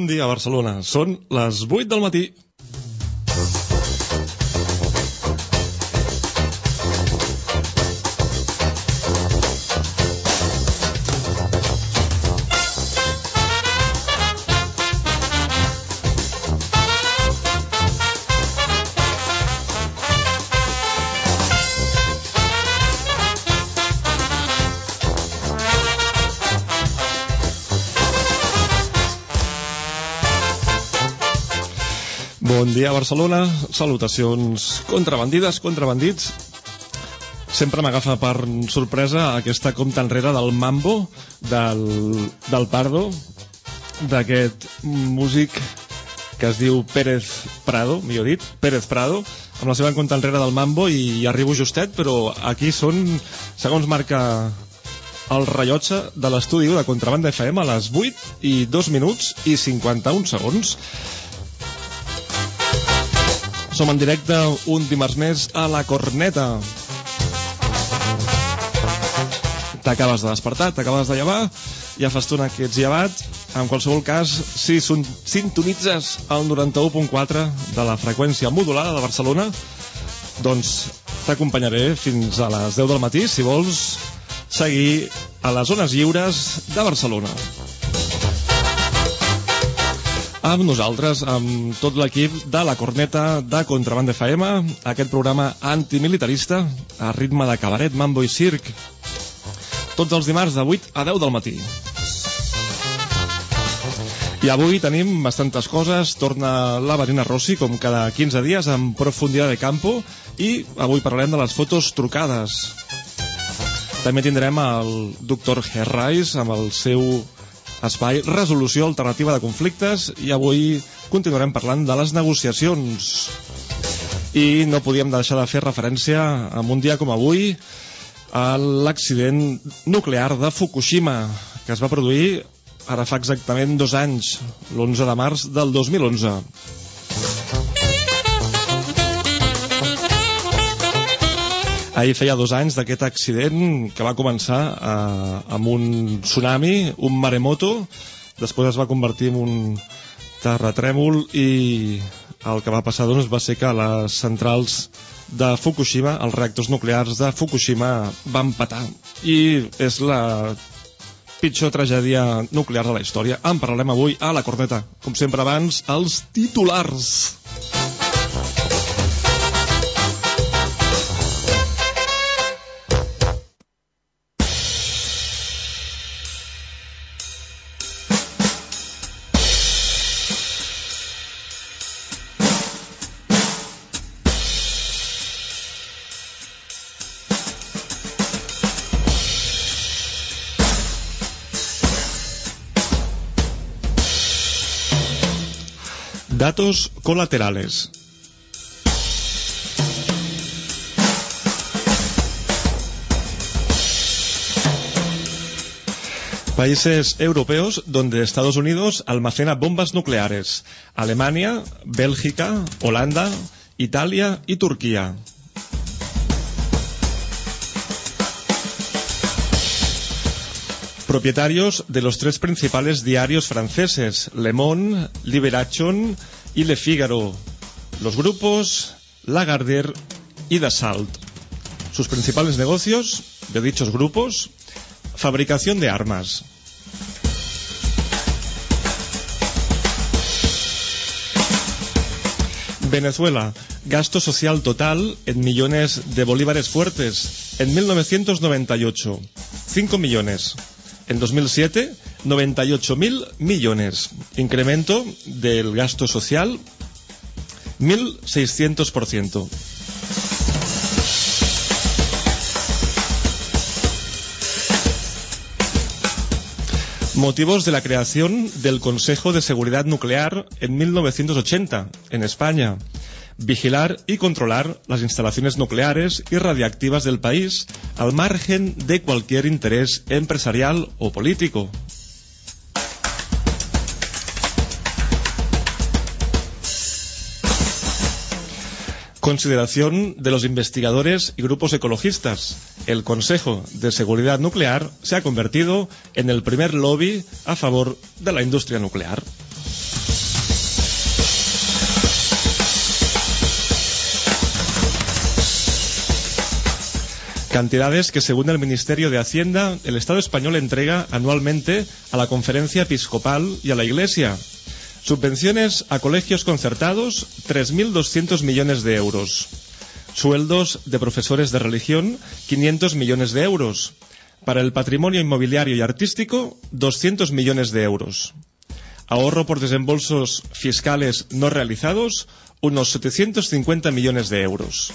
Bon dia, Barcelona. Són les 8 del matí. Bon dia, Barcelona. Salutacions contrabandides, contrabandits. Sempre m'agafa per sorpresa aquesta compta enrere del Mambo, del Pardo, d'aquest músic que es diu Pérez Prado, millor dit, Pérez Prado, amb la seva compta enrere del Mambo, i arribo justet, però aquí són, segons marca el rellotge de l'estudi de Contrabanda FM, a les 8 i 2 minuts i 51 segons. Som en directe un dimarts més a La Corneta. T'acabes de despertar, t'acabes de llevar, ja fa estona que ets llevat. En qualsevol cas, si sintonitzes el 91.4 de la freqüència modulada de Barcelona, doncs t'acompanyaré fins a les 10 del matí si vols seguir a les zones lliures de Barcelona. Amb nosaltres, amb tot l'equip de La Corneta de Contrabanda FM, aquest programa antimilitarista a ritme de cabaret, mambo i circ, tots els dimarts de 8 a 10 del matí. I avui tenim bastantes coses. Torna la Marina Rossi, com cada 15 dies, amb Profundidad de Campo, i avui parlarem de les fotos trucades. També tindrem el Dr. Herreis amb el seu espai Resolució Alternativa de Conflictes, i avui continuarem parlant de les negociacions. I no podíem deixar de fer referència a un dia com avui a l'accident nuclear de Fukushima, que es va produir ara fa exactament 2 anys, l'11 de març del 2011. Ahir feia 2 anys d'aquest accident, que va començar amb un tsunami, un maremoto, després es va convertir en un terratrèmol, i el que va passar doncs va ser que les centrals de Fukushima, els reactors nuclears de Fukushima, van petar, i és la pitjor tragèdia nuclear de la història. En parlarem avui a La Corneta. Com sempre abans, els titulars. Datos colaterales. Países europeos donde Estados Unidos almacena bombas nucleares: Alemania, Bélgica, Holanda, Italia y Turquía. Propietarios de los 3 principales diarios franceses, Le Monde, Libération y Le Figaro. Los grupos Lagardère y Dassault. Sus principales negocios de dichos grupos: fabricación de armas. Venezuela. Gasto social total en millones de bolívares fuertes en 1998, 5 millones. En 2007, 98.000 millones. Incremento del gasto social, 1.600%. Motivos de la creación del Consejo de Seguridad Nuclear en 1980, en España. Vigilar y controlar las instalaciones nucleares y radiactivas del país al margen de cualquier interés empresarial o político. Consideración de los investigadores y grupos ecologistas. El Consejo de Seguridad Nuclear se ha convertido en el primer lobby a favor de la industria nuclear. Cantidades que, según el Ministerio de Hacienda, el Estado español entrega anualmente a la Conferencia Episcopal y a la Iglesia. Subvenciones a colegios concertados, 3.200 millones de euros. Sueldos de profesores de religión, 500 millones de euros. Para el patrimonio inmobiliario y artístico, 200 millones de euros. Ahorro por desembolsos fiscales no realizados, unos 750 millones de euros.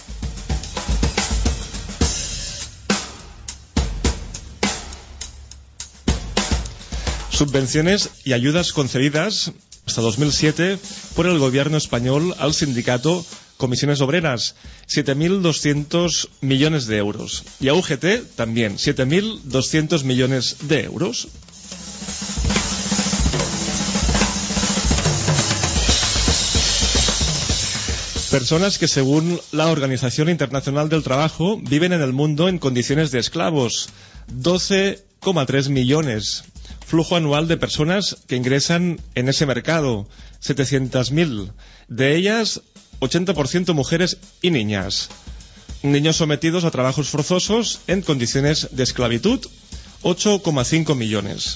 Subvenciones y ayudas concedidas hasta 2007 por el gobierno español al sindicato Comisiones Obreras, 7.200 millones de euros. Y a UGT también, 7.200 millones de euros. Personas que, según la Organización Internacional del Trabajo, viven en el mundo en condiciones de esclavos, 12,3 millones. Flujo anual de personas que ingresan en ese mercado, 700.000. De ellas, 80% mujeres y niñas. Niños sometidos a trabajos forzosos en condiciones de esclavitud, 8,5 millones.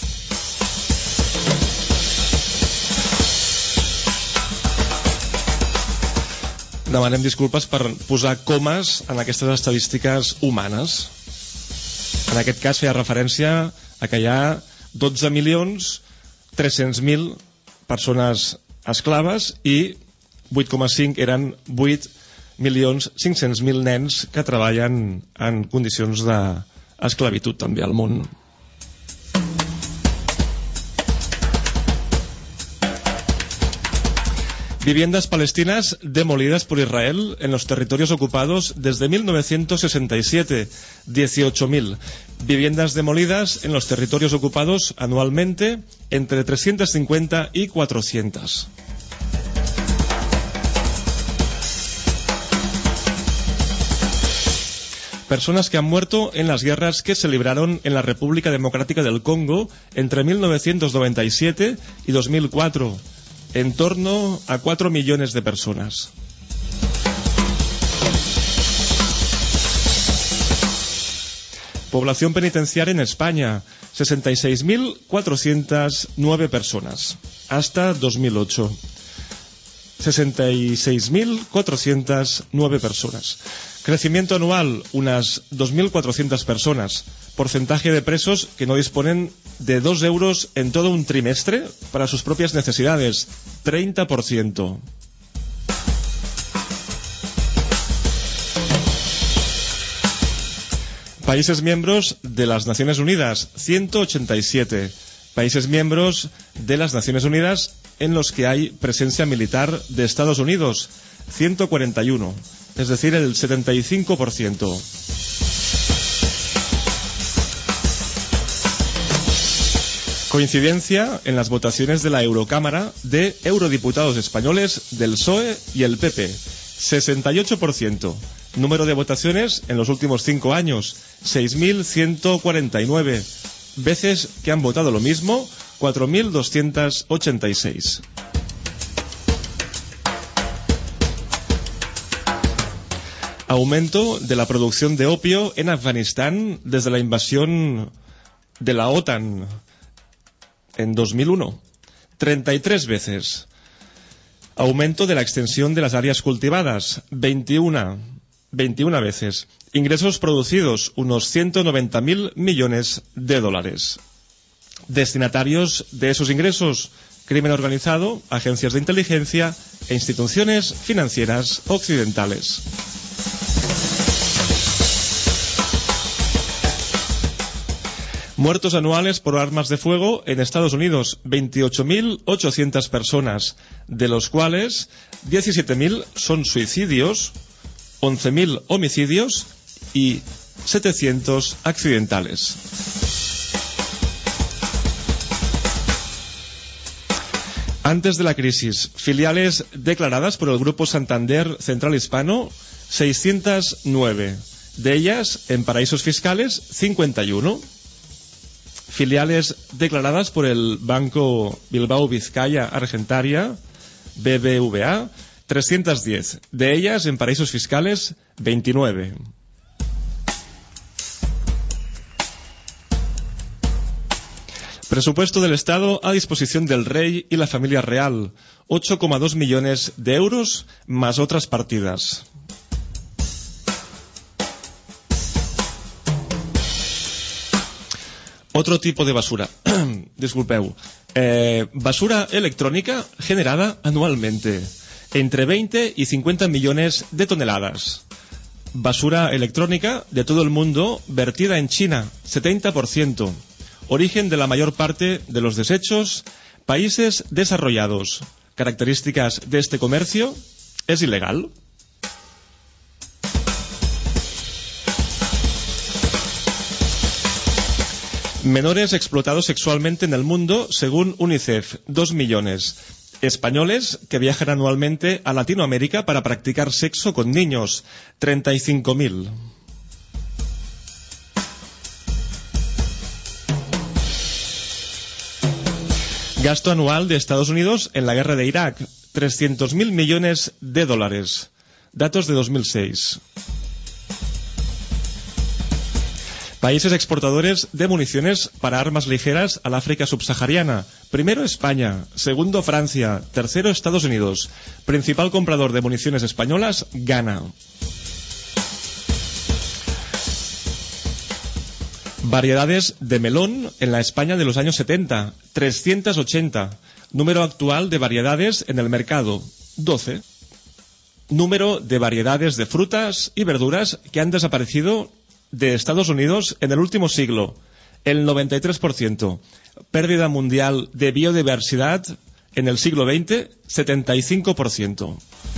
Demanem disculpes per posar comes en aquestes estadístiques humanes. En aquest cas feia referència a que hi ha 12.300.000 persones esclaves i 8,5 eren 8.500.000 nens que treballen en condicions d'esclavitud també al món. Viviendas palestinas demolidas por Israel en los territorios ocupados desde 1967, 18.000. Viviendas demolidas en los territorios ocupados anualmente entre 350 y 400. Personas que han muerto en las guerras que se libraron en la República Democrática del Congo entre 1997 y 2004. En torno a 4 millones de personas. Población penitenciaria en España, 66.409 personas, hasta 2008. 66.409 personas. Crecimiento anual, unas 2.400 personas. Porcentaje de presos que no disponen de 2 euros en todo un trimestre para sus propias necesidades, 30%. Países miembros de las Naciones Unidas, 187. Países miembros de las Naciones Unidas en los que hay presencia militar de Estados Unidos, 141, es decir, el 75%. Coincidencia en las votaciones de la Eurocámara de eurodiputados españoles del PSOE y el PP, 68%. Número de votaciones en los últimos 5 años, 6.149. Veces que han votado lo mismo, 4.286. Aumento de la producción de opio en Afganistán desde la invasión de la OTAN en 2001. 33 veces. Aumento de la extensión de las áreas cultivadas, 21 veces. Ingresos producidos, unos 190.000 millones de dólares. Destinatarios de esos ingresos, crimen organizado, agencias de inteligencia e instituciones financieras occidentales. Muertos anuales por armas de fuego en Estados Unidos, 28.800 personas, de los cuales 17.000 son suicidios, 11.000 homicidios y 700 accidentales. Antes de la crisis, filiales declaradas por el Grupo Santander Central Hispano, 609. De ellas, en paraísos fiscales, 51. Filiales declaradas por el Banco Bilbao Vizcaya Argentaria, BBVA, 310. De ellas, en paraísos fiscales, 29. Presupuesto del Estado a disposición del Rey y la familia real, 8,2 millones de euros más otras partidas. Otro tipo de basura. Disculpeu. Basura electrónica generada anualmente. Entre 20 y 50 millones de toneladas. Basura electrónica de todo el mundo vertida en China, 70%. Origen de la mayor parte de los desechos, países desarrollados. Características de este comercio: es ilegal. Menores explotados sexualmente en el mundo, según UNICEF, 2 millones. Españoles que viajan anualmente a Latinoamérica para practicar sexo con niños, 35.000. Gasto anual de Estados Unidos en la guerra de Irak, 300.000 millones de dólares. Datos de 2006. Países exportadores de municiones para armas ligeras al África subsahariana. Primero España, segundo Francia, tercero Estados Unidos. Principal comprador de municiones españolas, Ghana. Variedades de melón en la España de los años 70, 380. Número actual de variedades en el mercado, 12. Número de variedades de frutas y verduras que han desaparecido de Estados Unidos en el último siglo, el 93%. Pérdida mundial de biodiversidad en el siglo XX, 75%.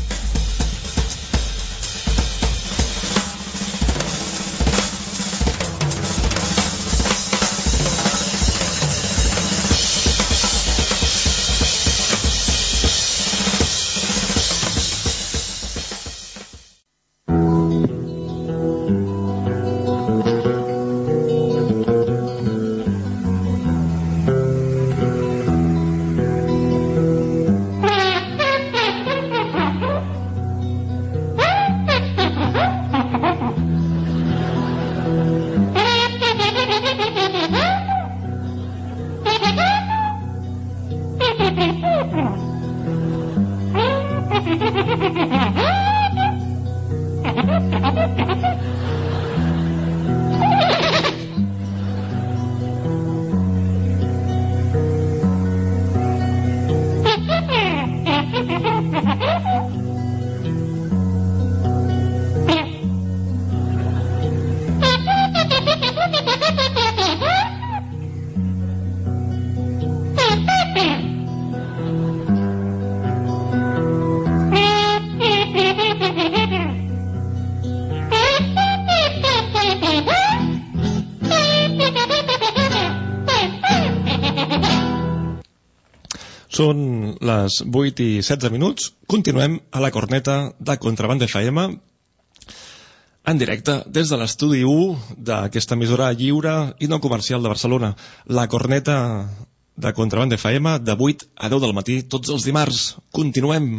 Són les 8 i 16 minuts. Continuem a la corneta de Contrabanda FM en directe des de l'estudi 1 d'aquesta emissora lliure i no comercial de Barcelona. La corneta de Contrabanda FM de 8 a 10 del matí tots els dimarts. Continuem.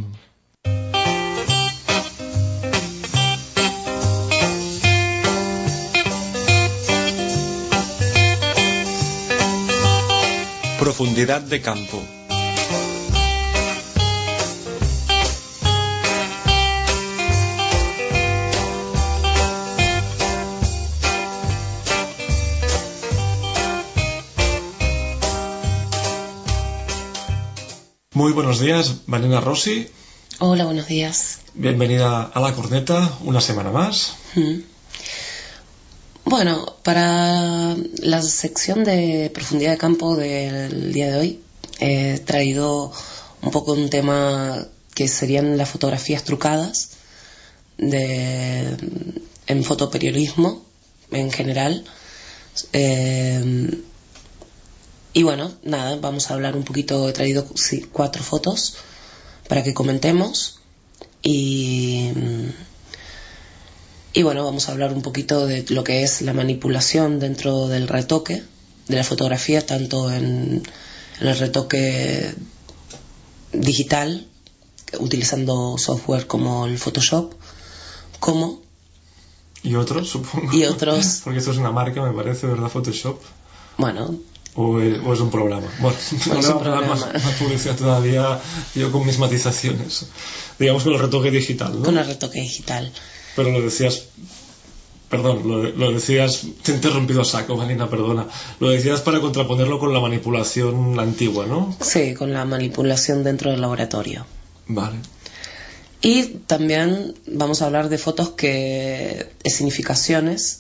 Profundidad de campo. Muy buenos días, Malena Rossi. Hola, buenos días. Bienvenida a La Corneta, una semana más. Bueno, para la sección de profundidad de campo del día de hoy he traído un poco un tema que serían las fotografías trucadas en fotoperiodismo en general. Y bueno, nada, vamos a hablar un poquito. He traído 4 fotos para que comentemos y bueno, vamos a hablar un poquito de lo que es la manipulación dentro del retoque de la fotografía, tanto en el retoque digital, utilizando software como el Photoshop, como... Y otros, supongo. Y otros. Porque esto es una marca, me parece, ¿verdad? Photoshop. Bueno, ¿O es un programa? Bueno, no le vamos a dar más publicidad todavía, yo con mis matizaciones. Digamos con el retoque digital, ¿no? Con el retoque digital. Pero lo decías... Perdón, lo decías... Te he interrumpido a saco, Marina, perdona. Lo decías para contraponerlo con la manipulación antigua, ¿no? Sí, con la manipulación dentro del laboratorio. Vale. Y también vamos a hablar de fotos que... escenificaciones...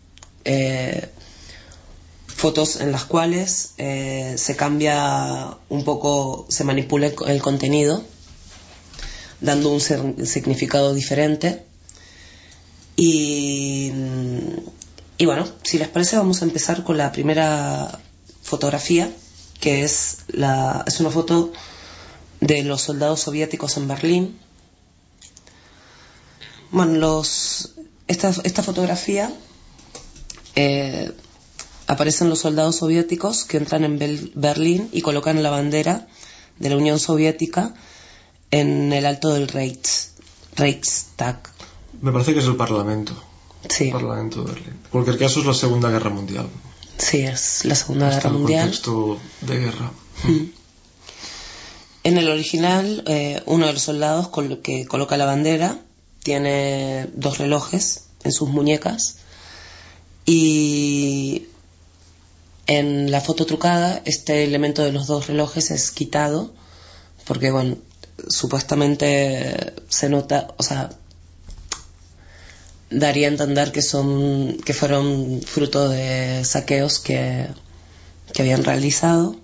fotos en las cuales se cambia un poco, se manipula el contenido, dando un significado diferente. Y bueno, si les parece, vamos a empezar con la primera fotografía, que es una foto de los soldados soviéticos en Berlín. Bueno, esta fotografía aparecen los soldados soviéticos que entran en Berlín y colocan la bandera de la Unión Soviética en el alto del Reichstag. Me parece que es el Parlamento. Sí. El Parlamento de Berlín. En cualquier caso es la Segunda Guerra Mundial. Sí, es la Segunda Guerra Mundial. En contexto de guerra. En el original, uno de los soldados que coloca la bandera tiene 2 relojes en sus muñecas. Y en la foto trucada, este elemento de los 2 relojes es quitado porque, bueno, supuestamente se nota, o sea, daría a entender que fueron fruto de saqueos que habían realizado.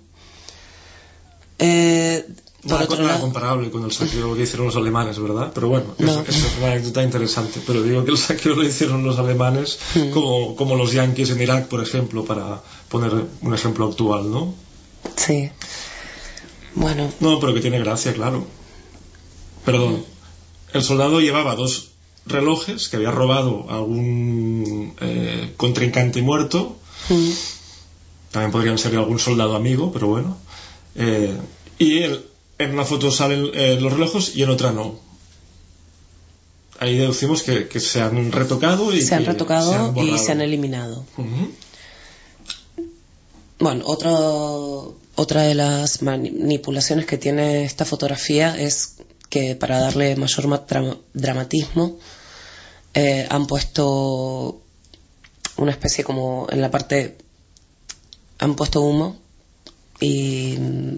Nada comparable con el saqueo que hicieron los alemanes, ¿verdad? Pero bueno, eso es una anécdota interesante. Pero digo que el saqueo lo hicieron los alemanes como los yanquis en Irak, por ejemplo, para poner un ejemplo actual, ¿no? Sí. Bueno. No, pero que tiene gracia, claro. Perdón. El soldado llevaba 2 relojes que había robado a algún contrincante muerto. También podrían ser algún soldado amigo, pero bueno. Y en una foto salen los relojes y en otra no. Ahí deducimos que se han retocado y se han eliminado. Bueno, otra de las manipulaciones que tiene esta fotografía es que para darle mayor dramatismo han puesto una especie como en la parte, han puesto humo y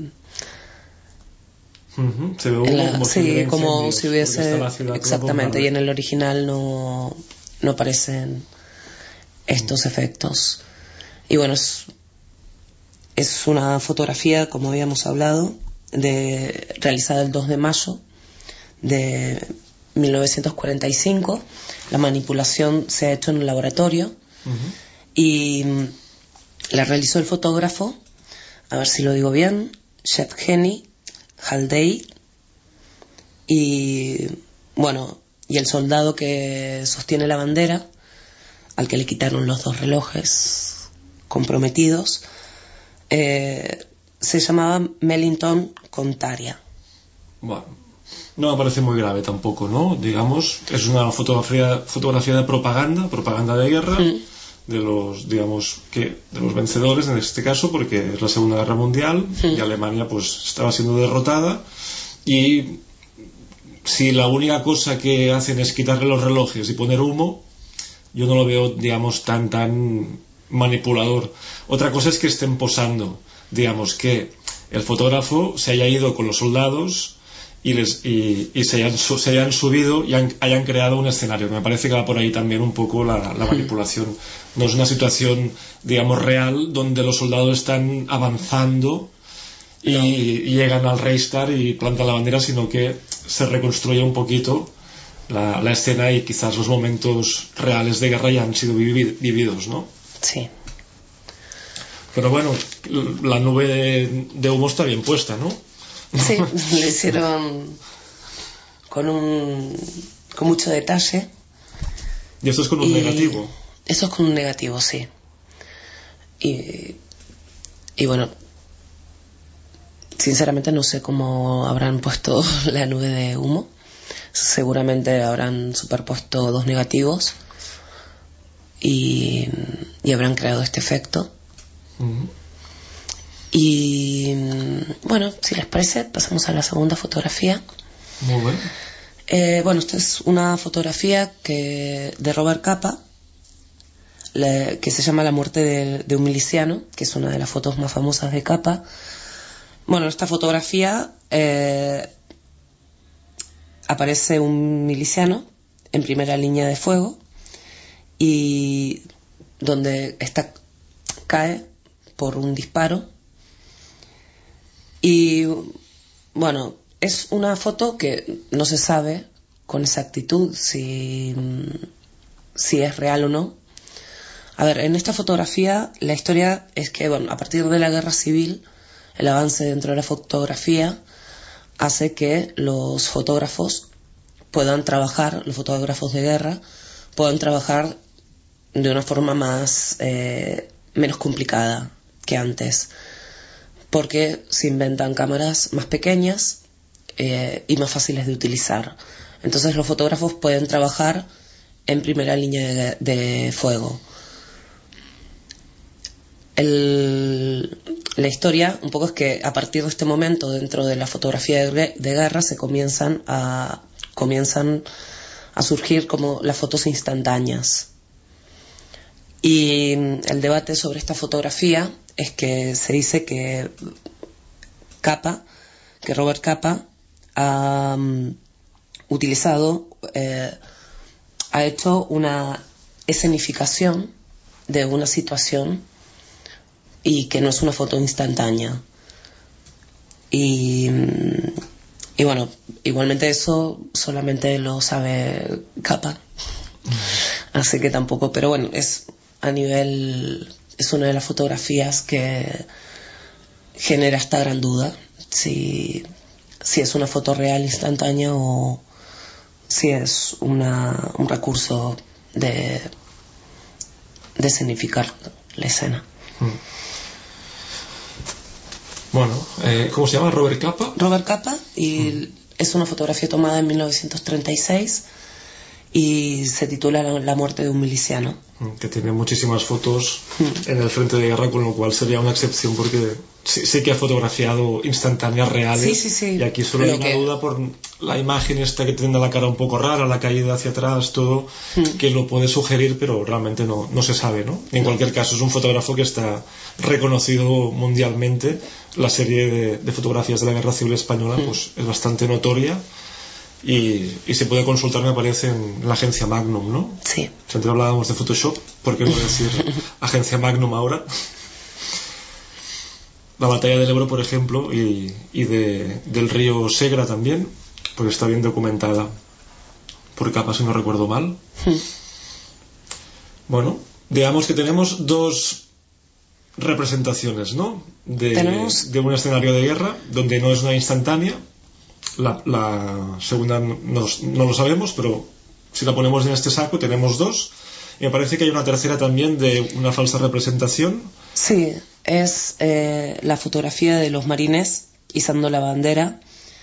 se ve humo como si hubiese exactamente, y en el original no aparecen estos efectos. Y bueno, es una fotografía, como habíamos hablado, realizada el 2 de mayo de 1945. La manipulación se ha hecho en un laboratorio y la realizó el fotógrafo, a ver si lo digo bien, Yevgeny Haldey, y bueno, y el soldado que sostiene la bandera, al que le quitaron los 2 relojes comprometidos, se llamaba Mellington Contaria. Bueno, no me parece muy grave tampoco, ¿no? Digamos, es una fotografía de propaganda de guerra, de los vencedores en este caso, porque es la Segunda Guerra Mundial y Alemania pues estaba siendo derrotada, y si la única cosa que hacen es quitarle los relojes y poner humo, yo no lo veo, digamos, tan manipulador. Otra cosa es que estén posando, digamos, que el fotógrafo se haya ido con los soldados y se hayan subido y hayan creado un escenario. Me parece que va por ahí también un poco la manipulación. No es una situación, digamos, real donde los soldados están avanzando y llegan al Reichstag y plantan la bandera, sino que se reconstruye un poquito la escena y quizás los momentos reales de guerra ya han sido vividos, ¿no? Sí. Pero bueno, la nube de humo está bien puesta, ¿no? Sí, le hicieron con mucho detalle. ¿Y esto es con un negativo? Eso es con un negativo, sí. Y bueno, sinceramente no sé cómo habrán puesto la nube de humo. Seguramente habrán superpuesto 2 negativos y habrán creado este efecto. Y bueno, si les parece, pasamos a la segunda fotografía. Muy bien. Bueno, esta es una fotografía de Robert Capa, que se llama La muerte de un miliciano, que es una de las fotos más famosas de Capa. Bueno, en esta fotografía aparece un miliciano en primera línea de fuego y donde cae por un disparo. Y bueno, es una foto que no se sabe con exactitud si es real o no. A ver, en esta fotografía la historia es que, bueno, a partir de la guerra civil, el avance dentro de la fotografía hace que los fotógrafos puedan trabajar, los fotógrafos de guerra, puedan trabajar de una forma menos complicada que antes, porque se inventan cámaras más pequeñas y más fáciles de utilizar. Entonces los fotógrafos pueden trabajar en primera línea de fuego. La historia un poco es que a partir de este momento dentro de la fotografía de guerra se comienzan a surgir como las fotos instantáneas. Y el debate sobre esta fotografía es que se dice que Robert Capa ha hecho una escenificación de una situación y que no es una foto instantánea. Y bueno, igualmente eso solamente lo sabe Capa, así que tampoco, pero bueno, es una de las fotografías que genera esta gran duda si es una foto real instantánea o si es un recurso de escenificar la escena. Bueno, ¿cómo se llama? ¿Robert Capa? Robert Capa, y es una fotografía tomada en 1936 y se titula La muerte de un miliciano. Que tiene muchísimas fotos en el frente de guerra, con lo cual sería una excepción porque sí que ha fotografiado instantáneas reales. Sí. Y aquí solo hay una duda por la imagen esta que tiene la cara un poco rara, la caída hacia atrás, todo, que lo puede sugerir, pero realmente no se sabe, ¿no? En cualquier caso, es un fotógrafo que está reconocido mundialmente. La serie de fotografías de la Guerra Civil Española pues es bastante notoria. Y se puede consultar, me parece, en la agencia Magnum, ¿no? Sí. Si antes hablábamos de Photoshop, ¿por qué no decir agencia Magnum ahora? La batalla del Ebro, por ejemplo, y del río Segra también, porque está bien documentada por Capa, si no recuerdo mal. Bueno, digamos que tenemos dos representaciones, ¿no? De un escenario de guerra, donde no es una instantánea. La segunda no lo sabemos, pero si la ponemos en este saco tenemos dos, y me parece que hay una tercera también de una falsa representación. Sí, es la fotografía de los marines izando la bandera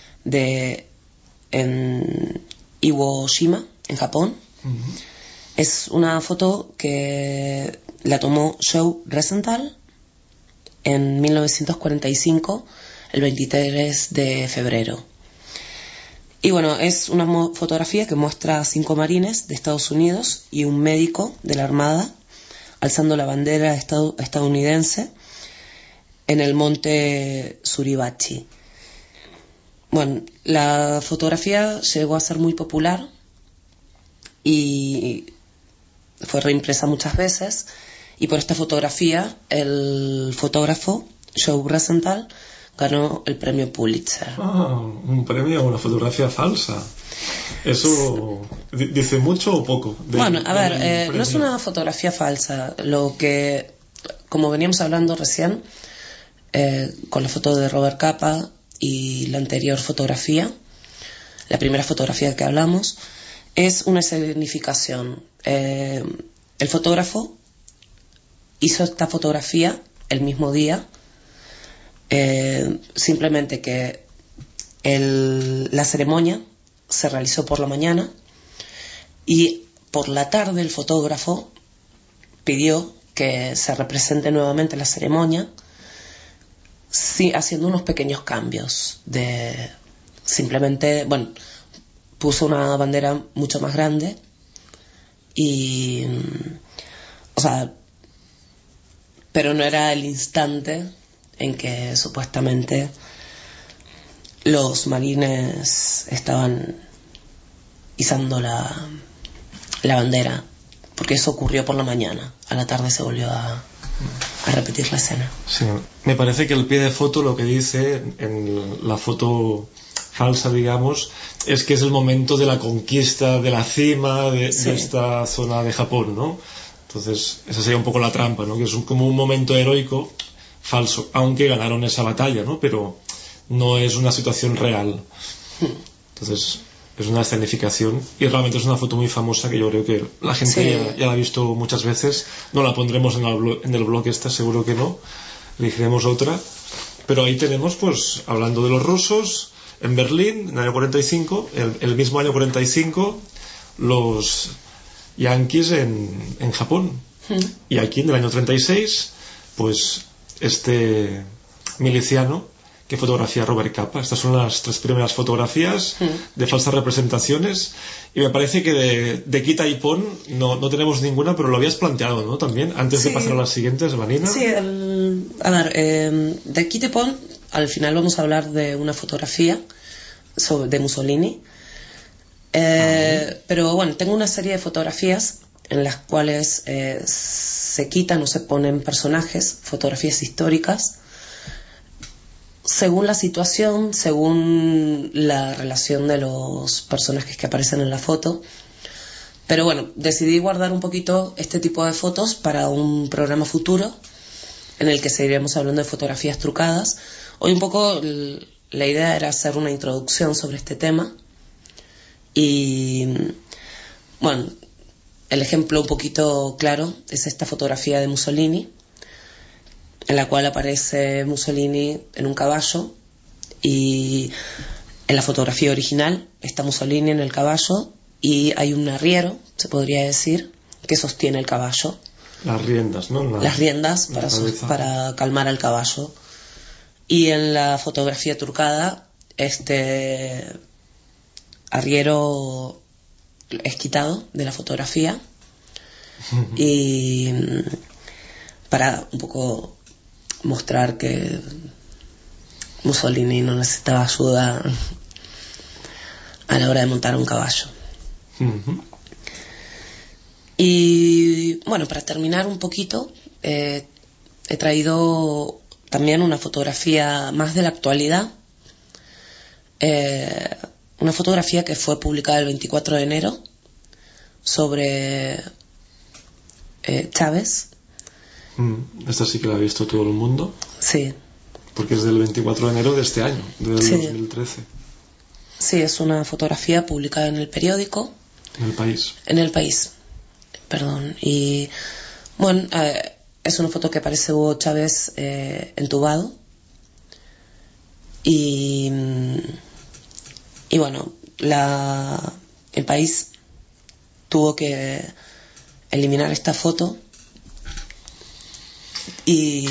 en Iwo Jima, en Japón. Es una foto que la tomó Joe Rosenthal en 1945, el 23 de febrero. Y bueno, es una fotografía que muestra a 5 marines de Estados Unidos y un médico de la Armada alzando la bandera estadounidense en el monte Suribachi. Bueno, la fotografía llegó a ser muy popular y fue reimpresa muchas veces, y por esta fotografía el fotógrafo Joe Rosenthal ganó el premio Pulitzer. Un premio a una fotografía falsa. ¿Eso dice mucho o poco? Bueno, a ver, no es una fotografía falsa. Lo que, como veníamos hablando recién, con la foto de Robert Capa y la anterior fotografía, la primera fotografía que hablamos, es una escenificación. El fotógrafo hizo esta fotografía el mismo día, simplemente que la ceremonia se realizó por la mañana y por la tarde el fotógrafo pidió que se represente nuevamente la ceremonia sí, haciendo unos pequeños cambios. Simplemente, bueno, puso una bandera mucho más grande y, o sea, pero no era el instante en que supuestamente los marines estaban izando la bandera, porque eso ocurrió por la mañana. A la tarde se volvió a repetir la escena. Sí, me parece que el pie de foto lo que dice en la foto falsa, digamos, es que es el momento de la conquista de la cima de esta zona de Japón, ¿no? Entonces esa sería un poco la trampa, ¿no? Que es como un momento heroico falso, aunque ganaron esa batalla, ¿no? Pero no es una situación real. Entonces es una escenificación y realmente es una foto muy famosa que yo creo que la gente ya la ha visto muchas veces. No la pondremos en el blog seguro que no, elegiremos otra, pero ahí tenemos, pues, hablando de los rusos en Berlín en el año 45, el mismo año 45 los yanquis en Japón, y aquí en el año 36 pues este miliciano que fotografía Robert Capa. Estas son las 3 primeras fotografías de falsas representaciones, y me parece que de quita y pon no tenemos ninguna, pero lo habías planteado, ¿no? También, antes de pasar a las siguientes, Vanina. Sí, a ver, de quita y pon, al final vamos a hablar de una fotografía de Mussolini, pero bueno, tengo una serie de fotografías en las cuales se quitan o se ponen personajes, fotografías históricas, según la situación, según la relación de los personajes que aparecen en la foto. Pero bueno, decidí guardar un poquito este tipo de fotos para un programa futuro en el que seguiremos hablando de fotografías trucadas. Hoy un poco la idea era hacer una introducción sobre este tema y bueno, el ejemplo un poquito claro es esta fotografía de Mussolini, en la cual aparece Mussolini en un caballo, y en la fotografía original está Mussolini en el caballo y hay un arriero, se podría decir, que sostiene el caballo. Las riendas, ¿no? Las riendas para calmar al caballo. Y en la fotografía trucada, este arriero es quitado de la fotografía y para un poco mostrar que Mussolini no necesitaba ayuda a la hora de montar un caballo. Y bueno, para terminar un poquito, he traído también una fotografía más de la actualidad, una fotografía que fue publicada el 24 de enero sobre Chávez. Esta sí que la ha visto todo el mundo. Sí. Porque es del 24 de enero de este año, del 2013. Sí, es una fotografía publicada en el periódico. En El País. En El País, perdón. Y bueno, es una foto que aparece Hugo Chávez entubado. Y bueno, El País tuvo que eliminar esta foto. Y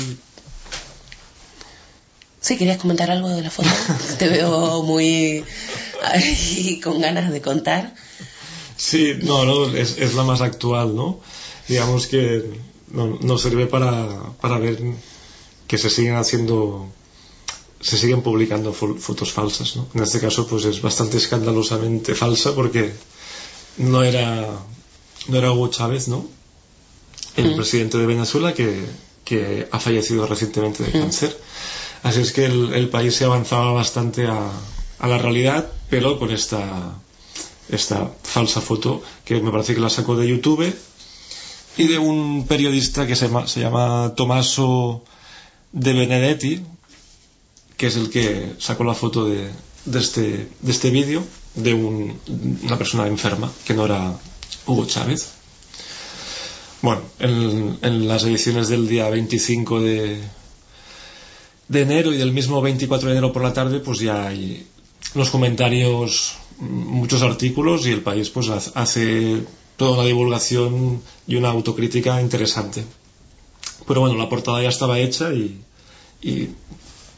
sí, ¿querías comentar algo de la foto? Te veo muy con ganas de contar. Sí, no, es la más actual, ¿no? Digamos que nos sirve para ver que se siguen publicando fotos falsas, ¿no? En este caso, pues es bastante escandalosamente falsa, porque no era Hugo Chávez, ¿no? El presidente de Venezuela, que ha fallecido recientemente de cáncer. Así es que el país se avanzaba bastante a la realidad, pero con esta falsa foto, que me parece que la sacó de YouTube, y de un periodista que se llama Tommaso De Benedetti, que es el que sacó la foto de este vídeo, de una persona enferma, que no era Hugo Chávez. Bueno, en las ediciones del día 25 de enero y del mismo 24 de enero por la tarde, pues ya hay los comentarios, muchos artículos, y El País pues hace toda una divulgación y una autocrítica interesante. Pero bueno, la portada ya estaba hecha y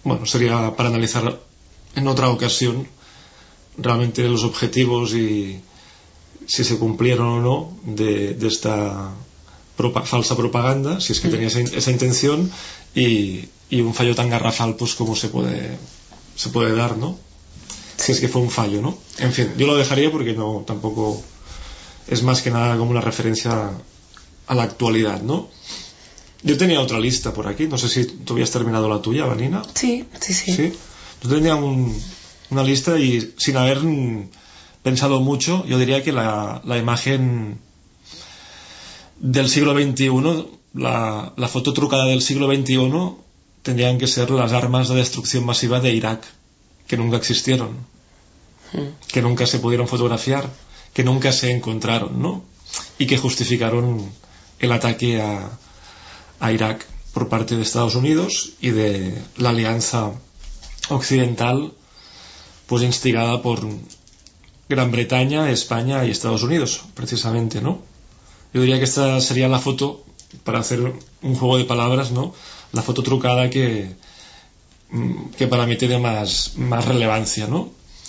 bueno, sería para analizar en otra ocasión realmente los objetivos y si se cumplieron o no de esta falsa propaganda, si es que tenía esa intención, y un fallo tan garrafal pues como se puede dar, ¿no? Si es que fue un fallo, ¿no? En fin, yo lo dejaría porque no, tampoco es más que nada como una referencia a la actualidad, ¿no? Yo tenía otra lista por aquí, no sé si tú habías terminado la tuya, Vanina. Sí. Yo tenía una lista y sin haber pensado mucho, yo diría que la imagen del siglo XXI, la foto trucada del siglo XXI, tendrían que ser las armas de destrucción masiva de Irak, que nunca existieron, que nunca se pudieron fotografiar, que nunca se encontraron, ¿no? Y que justificaron el ataque a Irak por parte de Estados Unidos y de la alianza occidental, pues instigada por Gran Bretaña, España y Estados Unidos, precisamente, ¿no? Yo diría que esta sería la foto, para hacer un juego de palabras, ¿no? La foto trucada que para mí tiene más relevancia, ¿no?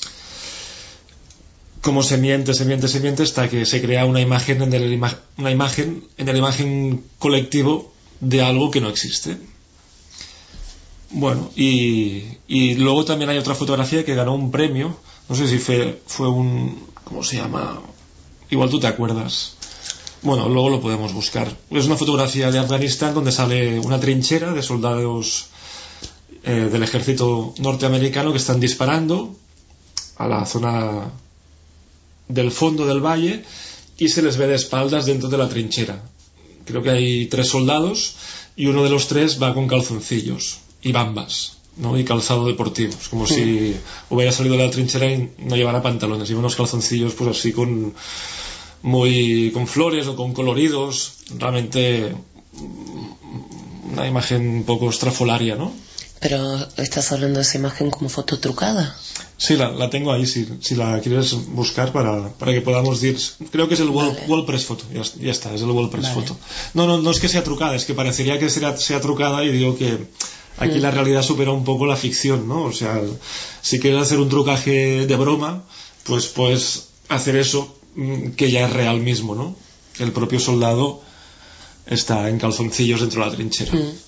Como se miente hasta que se crea una imagen en el imagen colectivo de algo que no existe. Bueno, y luego también hay otra fotografía que ganó un premio, no sé si fue un... ¿cómo se llama? Igual tú te acuerdas. Bueno, luego lo podemos buscar. Es una fotografía de Afganistán donde sale una trinchera de soldados del ejército norteamericano que están disparando a la zona del fondo del valle y se les ve de espaldas dentro de la trinchera. Creo que hay 3 soldados y uno de los 3 va con calzoncillos y bambas, ¿no? Y calzado deportivo. Es como si hubiera salido de la trinchera y no llevara pantalones, lleva unos calzoncillos pues así con flores o con coloridos. Realmente una imagen un poco estrafolaria, ¿no? Pero estás hablando de esa imagen como foto trucada. Sí, la tengo ahí, si la quieres buscar para que podamos decir. Creo que es el WordPress Photo, ya está, es el WordPress Photo. No es que sea trucada, es que parecería que sea trucada, y digo que aquí la realidad supera un poco la ficción, ¿no? O sea, si quieres hacer un trucaje de broma, pues puedes hacer eso, que ya es real mismo, ¿no? El propio soldado está en calzoncillos dentro de la trinchera.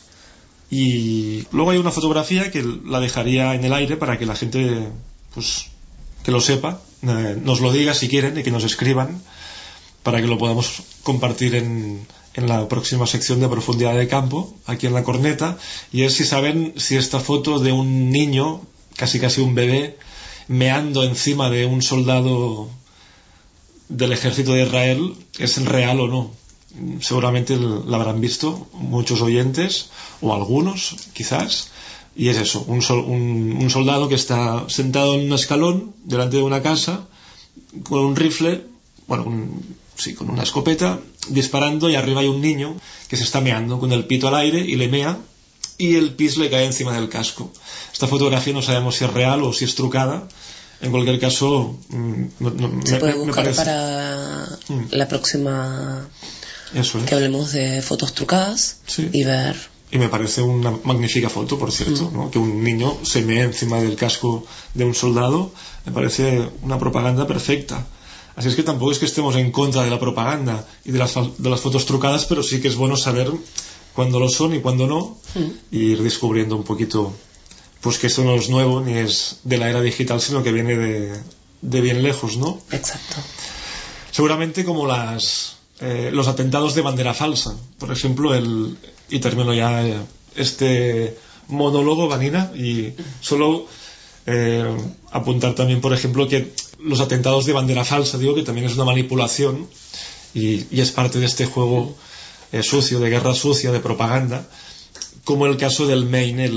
Y luego hay una fotografía que la dejaría en el aire para que la gente, pues, que lo sepa, nos lo diga si quieren y que nos escriban para que lo podamos compartir en la próxima sección de Profundidad de Campo, aquí en La Corneta. Y es si saben si esta foto de un niño, casi un bebé, meando encima de un soldado del ejército de Israel, es real o no. Seguramente la habrán visto muchos oyentes, o algunos quizás, y es eso, un soldado que está sentado en un escalón delante de una casa con un rifle, con una escopeta, disparando, y arriba hay un niño que se está meando con el pito al aire y le mea, y el pis le cae encima del casco. Esta fotografía no sabemos si es real o si es trucada. En cualquier caso, se puede buscar para la próxima que hablemos de fotos trucadas, sí. Y ver. Y me parece una magnífica foto, por cierto, ¿no? Que un niño se mee encima del casco de un soldado, me parece una propaganda perfecta. Así es que tampoco es que estemos en contra de la propaganda y de las fotos trucadas, pero sí que es bueno saber cuándo lo son y cuándo no, y ir descubriendo un poquito, pues que esto no es nuevo ni es de la era digital, sino que viene de bien lejos, ¿no? Exacto. Seguramente como los atentados de bandera falsa, por ejemplo, y termino ya este monólogo, Vanina, y solo apuntar también, por ejemplo, que los atentados de bandera falsa, digo que también es una manipulación y es parte de este juego sucio, de guerra sucia, de propaganda, como el caso del Maine,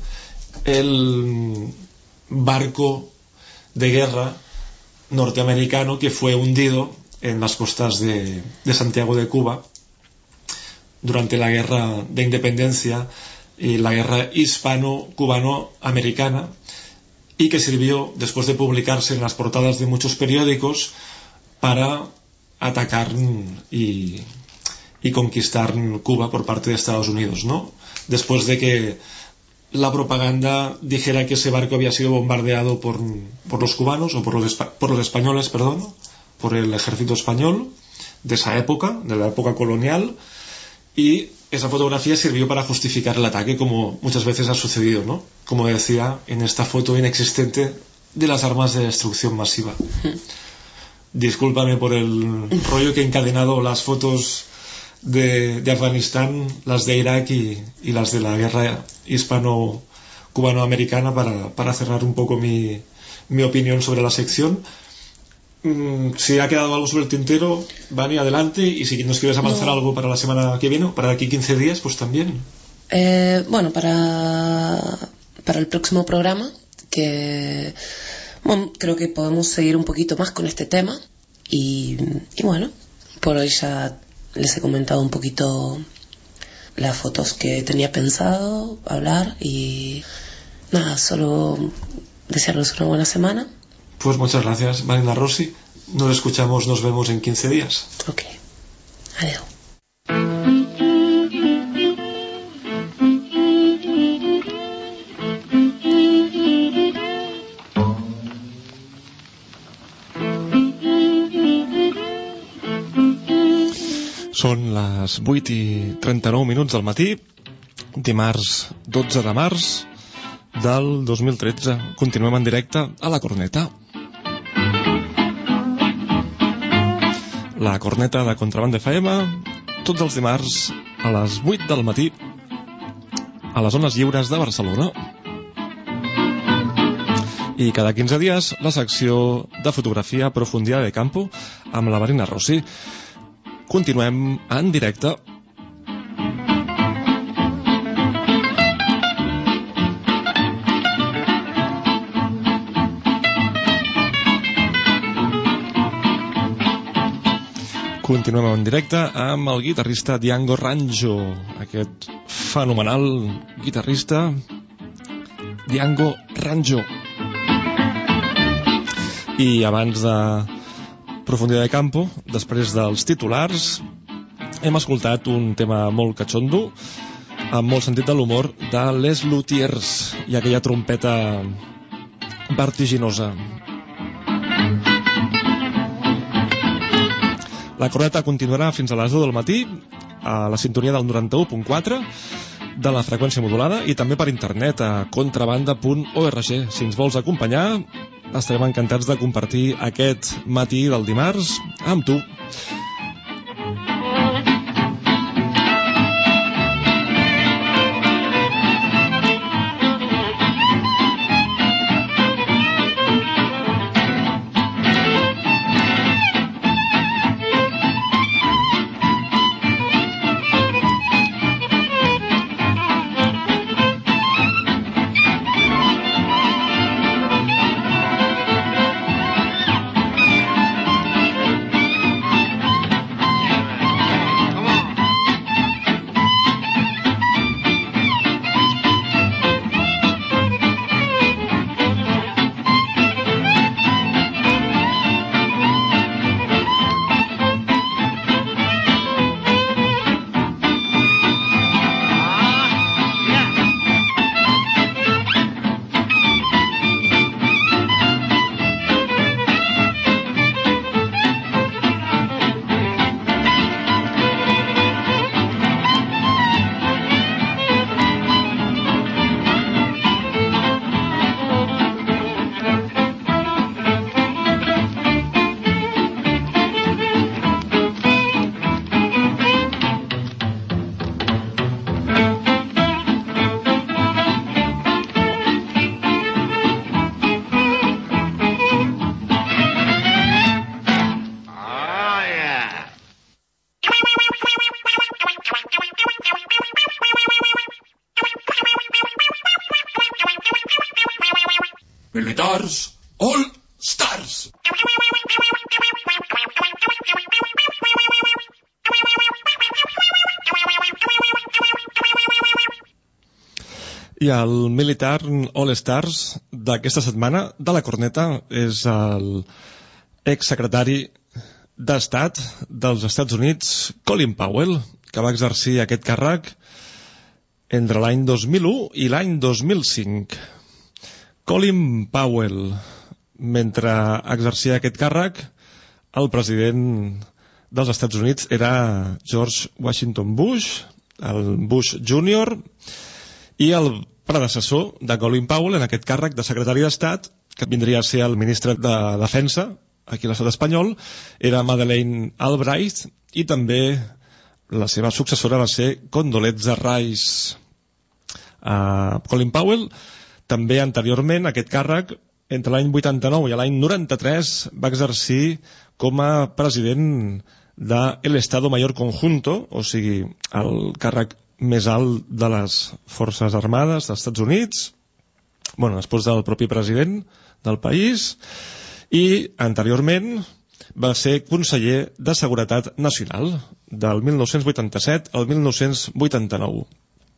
el barco de guerra norteamericano que fue hundido en las costas de Santiago de Cuba durante la guerra de independencia y la guerra hispano-cubano-americana, y que sirvió, después de publicarse en las portadas de muchos periódicos, para atacar y conquistar Cuba por parte de Estados Unidos, ¿no? Después de que la propaganda dijera que ese barco había sido bombardeado por los cubanos, o por los españoles, perdón, por el ejército español de esa época, de la época colonial, y esa fotografía sirvió para justificar el ataque, como muchas veces ha sucedido, ¿no? Como decía en esta foto inexistente de las armas de destrucción masiva. Discúlpame por el rollo que he encadenado las fotos de Afganistán, las de Irak y las de la guerra hispano-cubano-americana para cerrar un poco mi opinión sobre la sección. Si ha quedado algo sobre el tintero, Vani, adelante, y si nos quieres avanzar algo para la semana que viene, para aquí 15 días, pues también. Bueno, para el próximo programa, que creo que podemos seguir un poquito más con este tema, y bueno, por hoy ya les he comentado un poquito las fotos que tenía pensado hablar, y nada, solo desearles una buena semana. Pues muchas gracias, Marina Rossi. Nos vemos en 15 días. Ok, adiós. Són les 8:39 del matí, dimarts 12 de març del 2013. Continuem en directe a La Corneta. La Corneta de Contrabanda FM, tots els dimarts a les 8 del matí a les zones lliures de Barcelona. I cada 15 dies la secció de fotografia Profundidad de Campo amb la Marina Rossi. Continuem en directe. Continuem en directe amb el guitarrista Django Ranjo, aquest fenomenal guitarrista Django Ranjo. I abans de Profundidad de Campo, després dels titulars, hem escoltat un tema molt catxondo, amb molt sentit de l'humor, de Les Luthiers i aquella trompeta vertiginosa. La Corneta continuarà fins a les 10 del matí a la sintonia del 91.4 de la freqüència modulada i també per internet a contrabanda.org. Si ens vols acompanyar, estarem encantats de compartir aquest matí del dimarts amb tu. Militars All Stars. I el Militar All Stars d'aquesta setmana de la Corneta és el exsecretari d'Estat dels Estats Units, Colin Powell, que va exercir aquest càrrec entre l'any 2001 i l'any 2005. Colin Powell, mentre exercia aquest càrrec, el president dels Estats Units era George Washington Bush, el Bush Jr., i el predecessor de Colin Powell en aquest càrrec de secretari d'Estat, que vindria a ser el ministre de Defensa aquí a l'estat espanyol, era Madeleine Albright, i també la seva successora va ser Condoleezza Rice. Colin Powell també anteriorment aquest càrrec entre l'any 89 i l'any 93 va exercir com a president de l'Estado Mayor Conjunto, o sigui, el càrrec més alt de les Forces Armades dels Estats Units, després del propi president del país, i anteriorment va ser conseller de Seguretat Nacional del 1987 al 1989.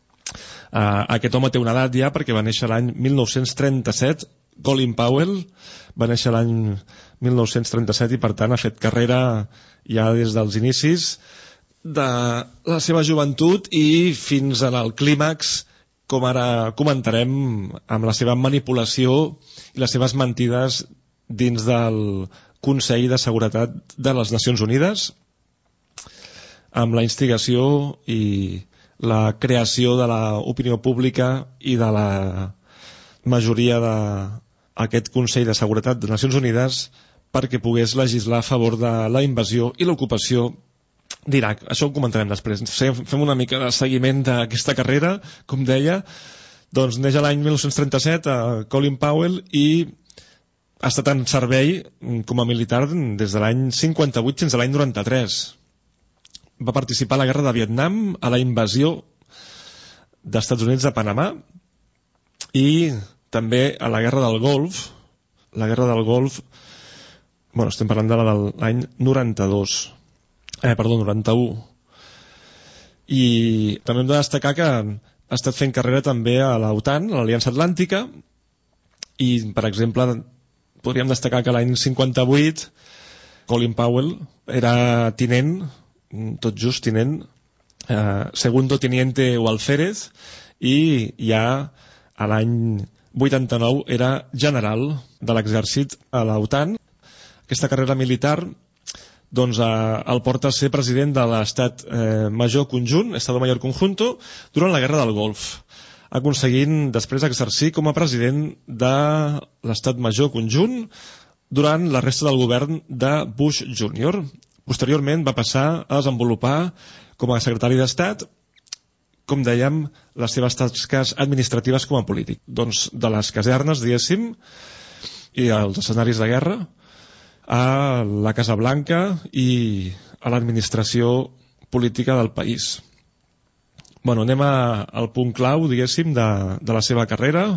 Aquest home té una edat ja perquè va néixer l'any 1937. Colin Powell va néixer l'any 1937 i per tant ha fet carrera ja des dels inicis de la seva joventut i fins al clímax, com ara comentarem, amb la seva manipulació i les seves mentides dins del Consell de Seguretat de les Nacions Unides, amb la instigació i la creació de l'opinió pública i de la majoria d'aquest Consell de Seguretat de les Nacions Unides perquè pogués legislar a favor de la invasió i l'ocupació d'Iraq. Això ho comentarem després. Fem una mica de seguiment d'aquesta carrera, com deia. Doncs neix l'any 1937 a Colin Powell i ha estat en servei com a militar des de l'any 58 fins a l'any 93. Va participar a la guerra de Vietnam, a la invasió dels Estats Units a Panamà i també a la guerra del Golf. La guerra del Golf, estem parlant de l'any 91. I també hem de destacar que ha estat fent carrera també a l'OTAN, a l'Aliança Atlàntica, i, per exemple, podríem destacar que l'any 58 Colin Powell era tinent, tot just tinent, segundo teniente o alférez, i ja a l'any 89 era general de l'exèrcit a l'OTAN. Aquesta carrera militar el porta a ser president de l'Estat Major Conjunt, Estado Mayor Conjunto, durant la Guerra del Golf, aconseguint després exercir com a president de l'Estat Major Conjunt durant la resta del govern de Bush Jr. Posteriorment va passar a desenvolupar com a secretari d'Estat, com dèiem, les seves tasques administratives com a polític. Doncs de les casernes, diguéssim, i als escenaris de guerra, a la Casa Blanca i a l'administració política del país. Anem al punt clau, diguéssim, de la seva carrera.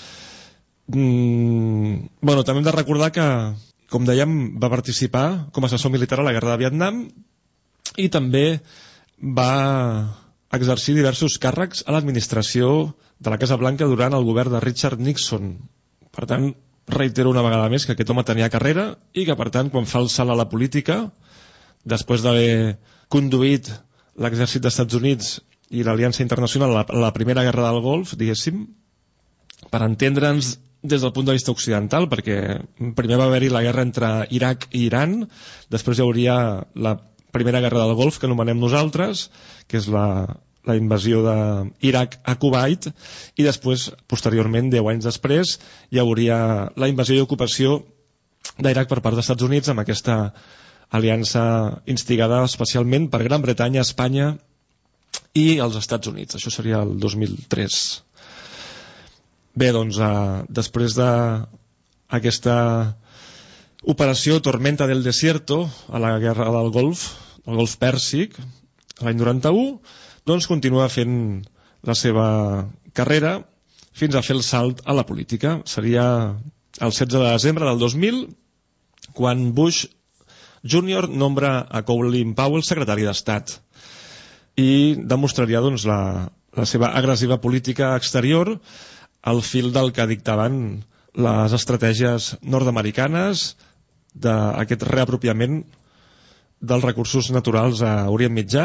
També hem de recordar que, com dèiem, va participar com a assessor militar a la guerra de Vietnam i també va exercir diversos càrrecs a l'administració de la Casa Blanca durant el govern de Richard Nixon. Per tant, reitero una vegada més que aquest home tenia carrera i que, per tant, quan fa el salt a la política, després d'haver conduït l'exèrcit dels Estats Units i l'Aliança Internacional a la Primera Guerra del Golf, diguéssim, per entendre'ns des del punt de vista occidental, perquè primer va haver-hi la guerra entre Iraq i Iran, després hi hauria la Primera Guerra del Golf, que anomenem nosaltres, que és la invasió d'Iraq a Kuwait, i després, posteriorment, 10 anys després, hi hauria la invasió i ocupació d'Iraq per part dels Estats Units amb aquesta aliança instigada especialment per Gran Bretanya, Espanya i els Estats Units. Això seria el 2003. Bé, doncs, després d'aquesta operació Tormenta del Desierto a la guerra del Golf, el Golf Pèrsic, l'any 91, doncs continua fent la seva carrera fins a fer el salt a la política. Seria el 16 de desembre del 2000 quan Bush Jr. nombra a Colin Powell secretari d'Estat i demostraria doncs, la seva agressiva política exterior al fil del que dictaven les estratègies nord-americanes d'aquest reapropiament dels recursos naturals a Orient Mitjà,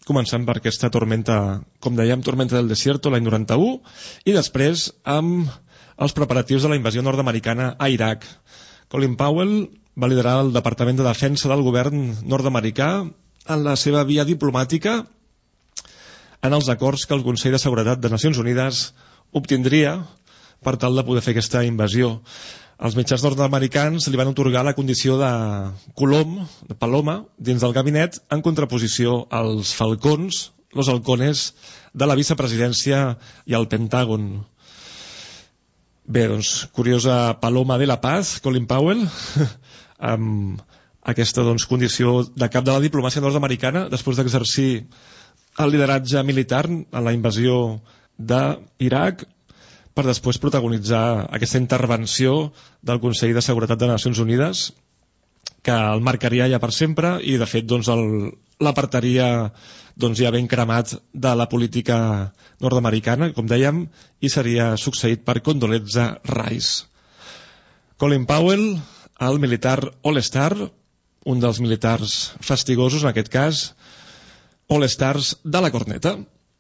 començant per aquesta tormenta, com dèiem, Tormenta del Desierto l'any 91, i després amb els preparatius de la invasió nord-americana a Iraq. Colin Powell va liderar el Departament de Defensa del govern nord-americà en la seva via diplomàtica en els acords que el Consell de Seguretat de Nacions Unides obtindria per tal de poder fer aquesta invasió. Els mitjans nord-americans li van atorgar la condició de colom, de paloma, dins del gabinet, en contraposició als falcons, los halcones, de la vicepresidència i el Pentàgon. Bé, doncs, curiosa paloma de la paz, Colin Powell, amb aquesta condició de cap de la diplomàcia nord-americana, després d'exercir el lideratge militar en la invasió d'Iraq, per després protagonitzar aquesta intervenció del Consell de Seguretat de Nacions Unides, que el marcaria ja per sempre i, de fet, l'apartaria ja ben cremat de la política nord-americana, com dèiem, i seria succeït per Condoleezza Rice. Colin Powell, el militar All-Star, un dels militars fastigosos, en aquest cas, All-Stars de la corneta.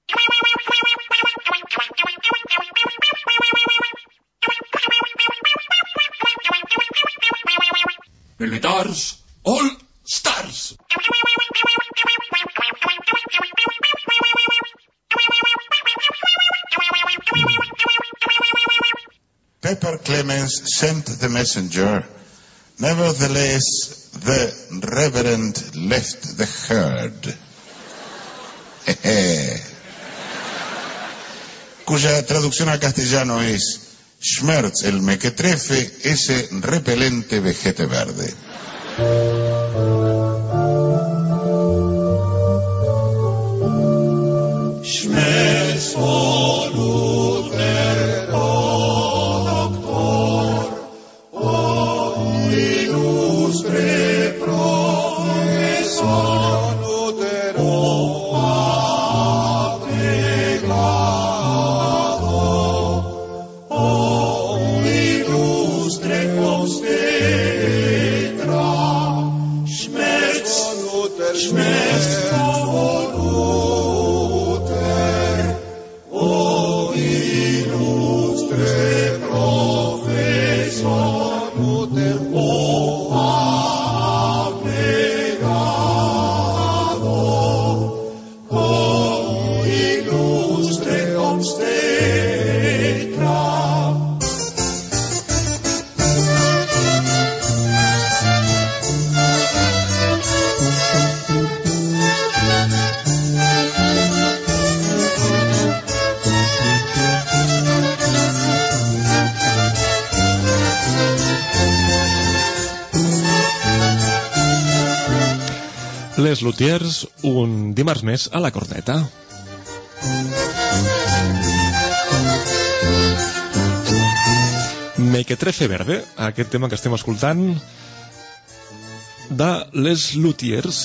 Militars All-Stars! Pepper Clemens sent the messenger. Nevertheless, the Reverend left the herd. Cuya traducción al castellano es: Schmerz, el mequetrefe, ese repelente vejete verde. Schmerz, oh Luther, oh Doctor, oh ilustre profesor, Luther, oh abnegado, oh ilustre obstetra, Schmerz, Luther, Schmerz, oh Luther, oh ilustre profesor, Luther, oh abnegado, oh ilustre obstetra. Les Luthiers, un dimarts més a la corneta. Mequetrefe verde, aquest tema que estem escoltant de Les Luthiers.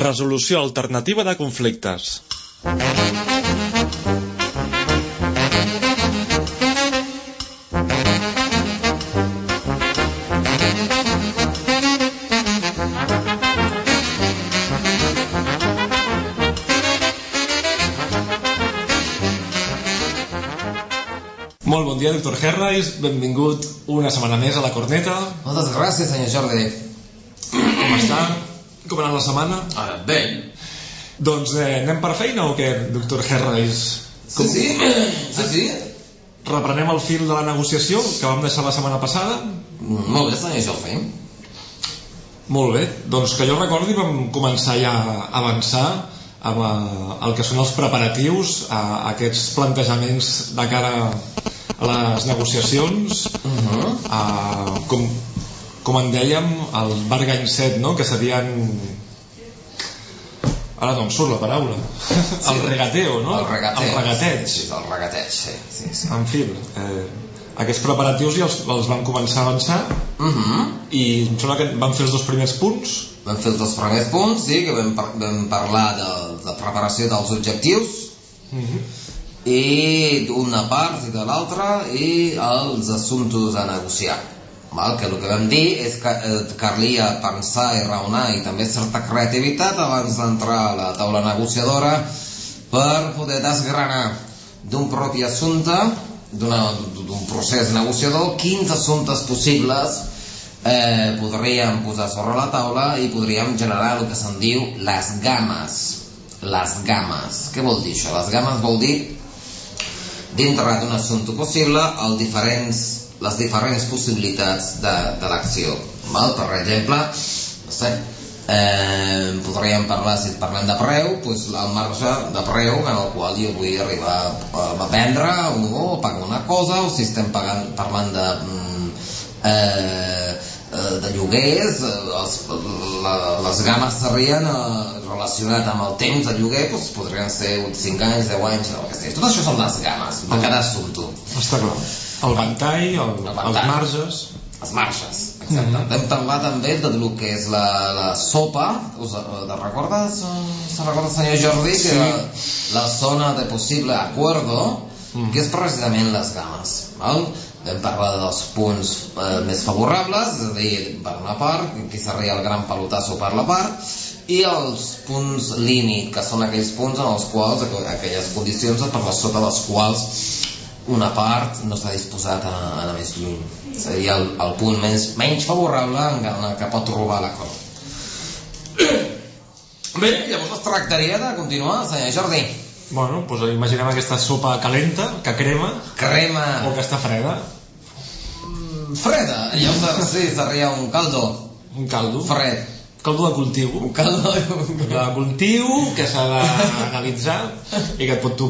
Resolució alternativa de conflictes. Molt bon dia, doctor Herreis. Benvingut una setmana més a la Corneta. Moltes gràcies, senyor Jordi. Com està? Com ha anat la setmana? Bé. Doncs anem per feina o què, doctor Herreis? Sí. Reprenem el fil de la negociació que vam deixar la setmana passada? Molt bé, senyor Jordi. Molt bé. Doncs que jo recordi vam començar ja a avançar amb el que són els preparatius a aquests plantejaments de cara a les negociacions. Com en dèiem, el bargain set, no? Que serien... Ara no em surt la paraula. El regateo, no? El regateig. Sí, el regateig, sí. En fi, aquests preparatius ja els vam començar a avançar i em sembla que vam fer els dos primers punts. Vam fer els dos primers punts, sí, que vam parlar de preparació dels objectius i d'una part i de l'altra i els assumptes a negociar. Que el que vam dir és que calia pensar i raonar i també certa creativitat abans d'entrar a la taula negociadora per poder desgranar d'un propi assumpte, d'un procés negociador, quins assumptes possibles podríem posar sobre la taula i podríem generar el que se'n diu les games. Les games. Què vol dir això? Les games vol dir dintre d'un assumpte possible les diferents possibilitats de l'acció. Per exemple, no sé, podríem parlar, si parlem de preu, doncs el marge de preu en el qual jo vull arribar a vendre o pagar una cosa, o si estem parlant de lloguers, les games serien relacionat amb el temps de lloguer, doncs podrien ser 5 anys, 10 anys, no, tot això són les games de cada assumpte. Està clar. El ventall, els marges. Els marges, exacte. Vam parlar també del que és la sopa. Recordes, senyor Jordi, que la zona de possible acuerdo, que és precisament les games. Vam parlar dels punts més favorables, és a dir, per una part, que seria el gran pelotasso per la part, i els punts límit, que són aquells punts en els quals, aquelles condicions per sota les quals una part no està disposat a anar més lluny. Seria el punt menys favorable en què pot trobar l'acord. Bé, llavors es tractaria de continuar, senyor Jordi. Bueno, doncs imaginem aquesta sopa calenta, que crema o que està freda. Freda, llavors sí, seria un caldo. Un caldo? Fred. Caldo de cultiu. Un caldo de cultiu que s'ha d'analitzar i que et pot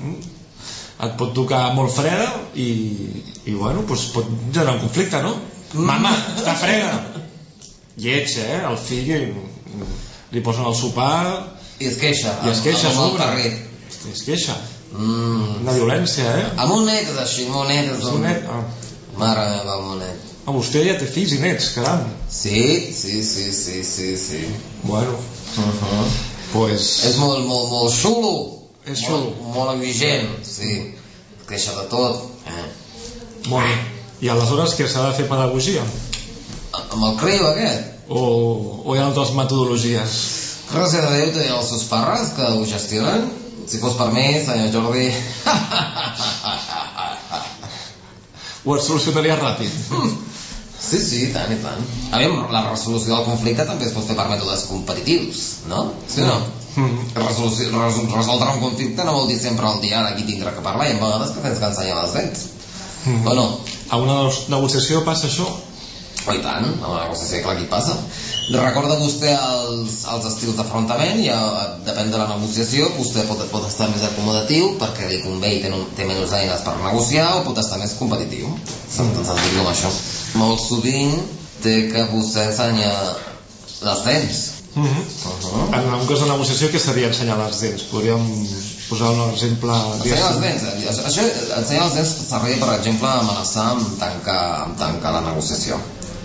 tocar molt freda i bueno, doncs pot generar un conflicte, no? Mama, està freda. Lleig, el fill li posen el sopar i es queixa sobre. I es queixa. Una violència, amb un net és així, mare meva, amb un net. Vostè ja té fills i nets, caram. Sí. Bueno, pues... És molt xulo. És xulo. Molt exigent, sí. Queixa de tot. Molt bé. I aleshores què s'ha de fer pedagogia? Amb el criu aquest? O hi ha altres metodologies? Gràcies a Déu tenia els seus pares que ho gestionen. Si fos per mi, senyor Jordi... Ho et solucionaria ràpid. Sí, tant i tant. A veure, la resolució del conflicte també es pot fer per mètodes competitius, no? Sí o no? Resoldre un conflicte no vol dir sempre el diàleg i tindre que parlar, i a vegades que tens que ensenyar les dents. O no? A una negociació passa això? Oh, i tant, a una negociació clar que hi passa. Recorda vostè els estils d'afrontament, i depèn de la negociació, vostè pot estar més acomodatiu perquè li convé i té menys eines per negociar, o pot estar més competitiu. Doncs dic com això. Molt sovint té que vostè ensenya les dents. En un cas de negociació, què seria ensenyar les dents? Podríem posar un exemple... Ensenyar les dents. Ensenyar les dents seria, per exemple, amenaçar amb tancar la negociació.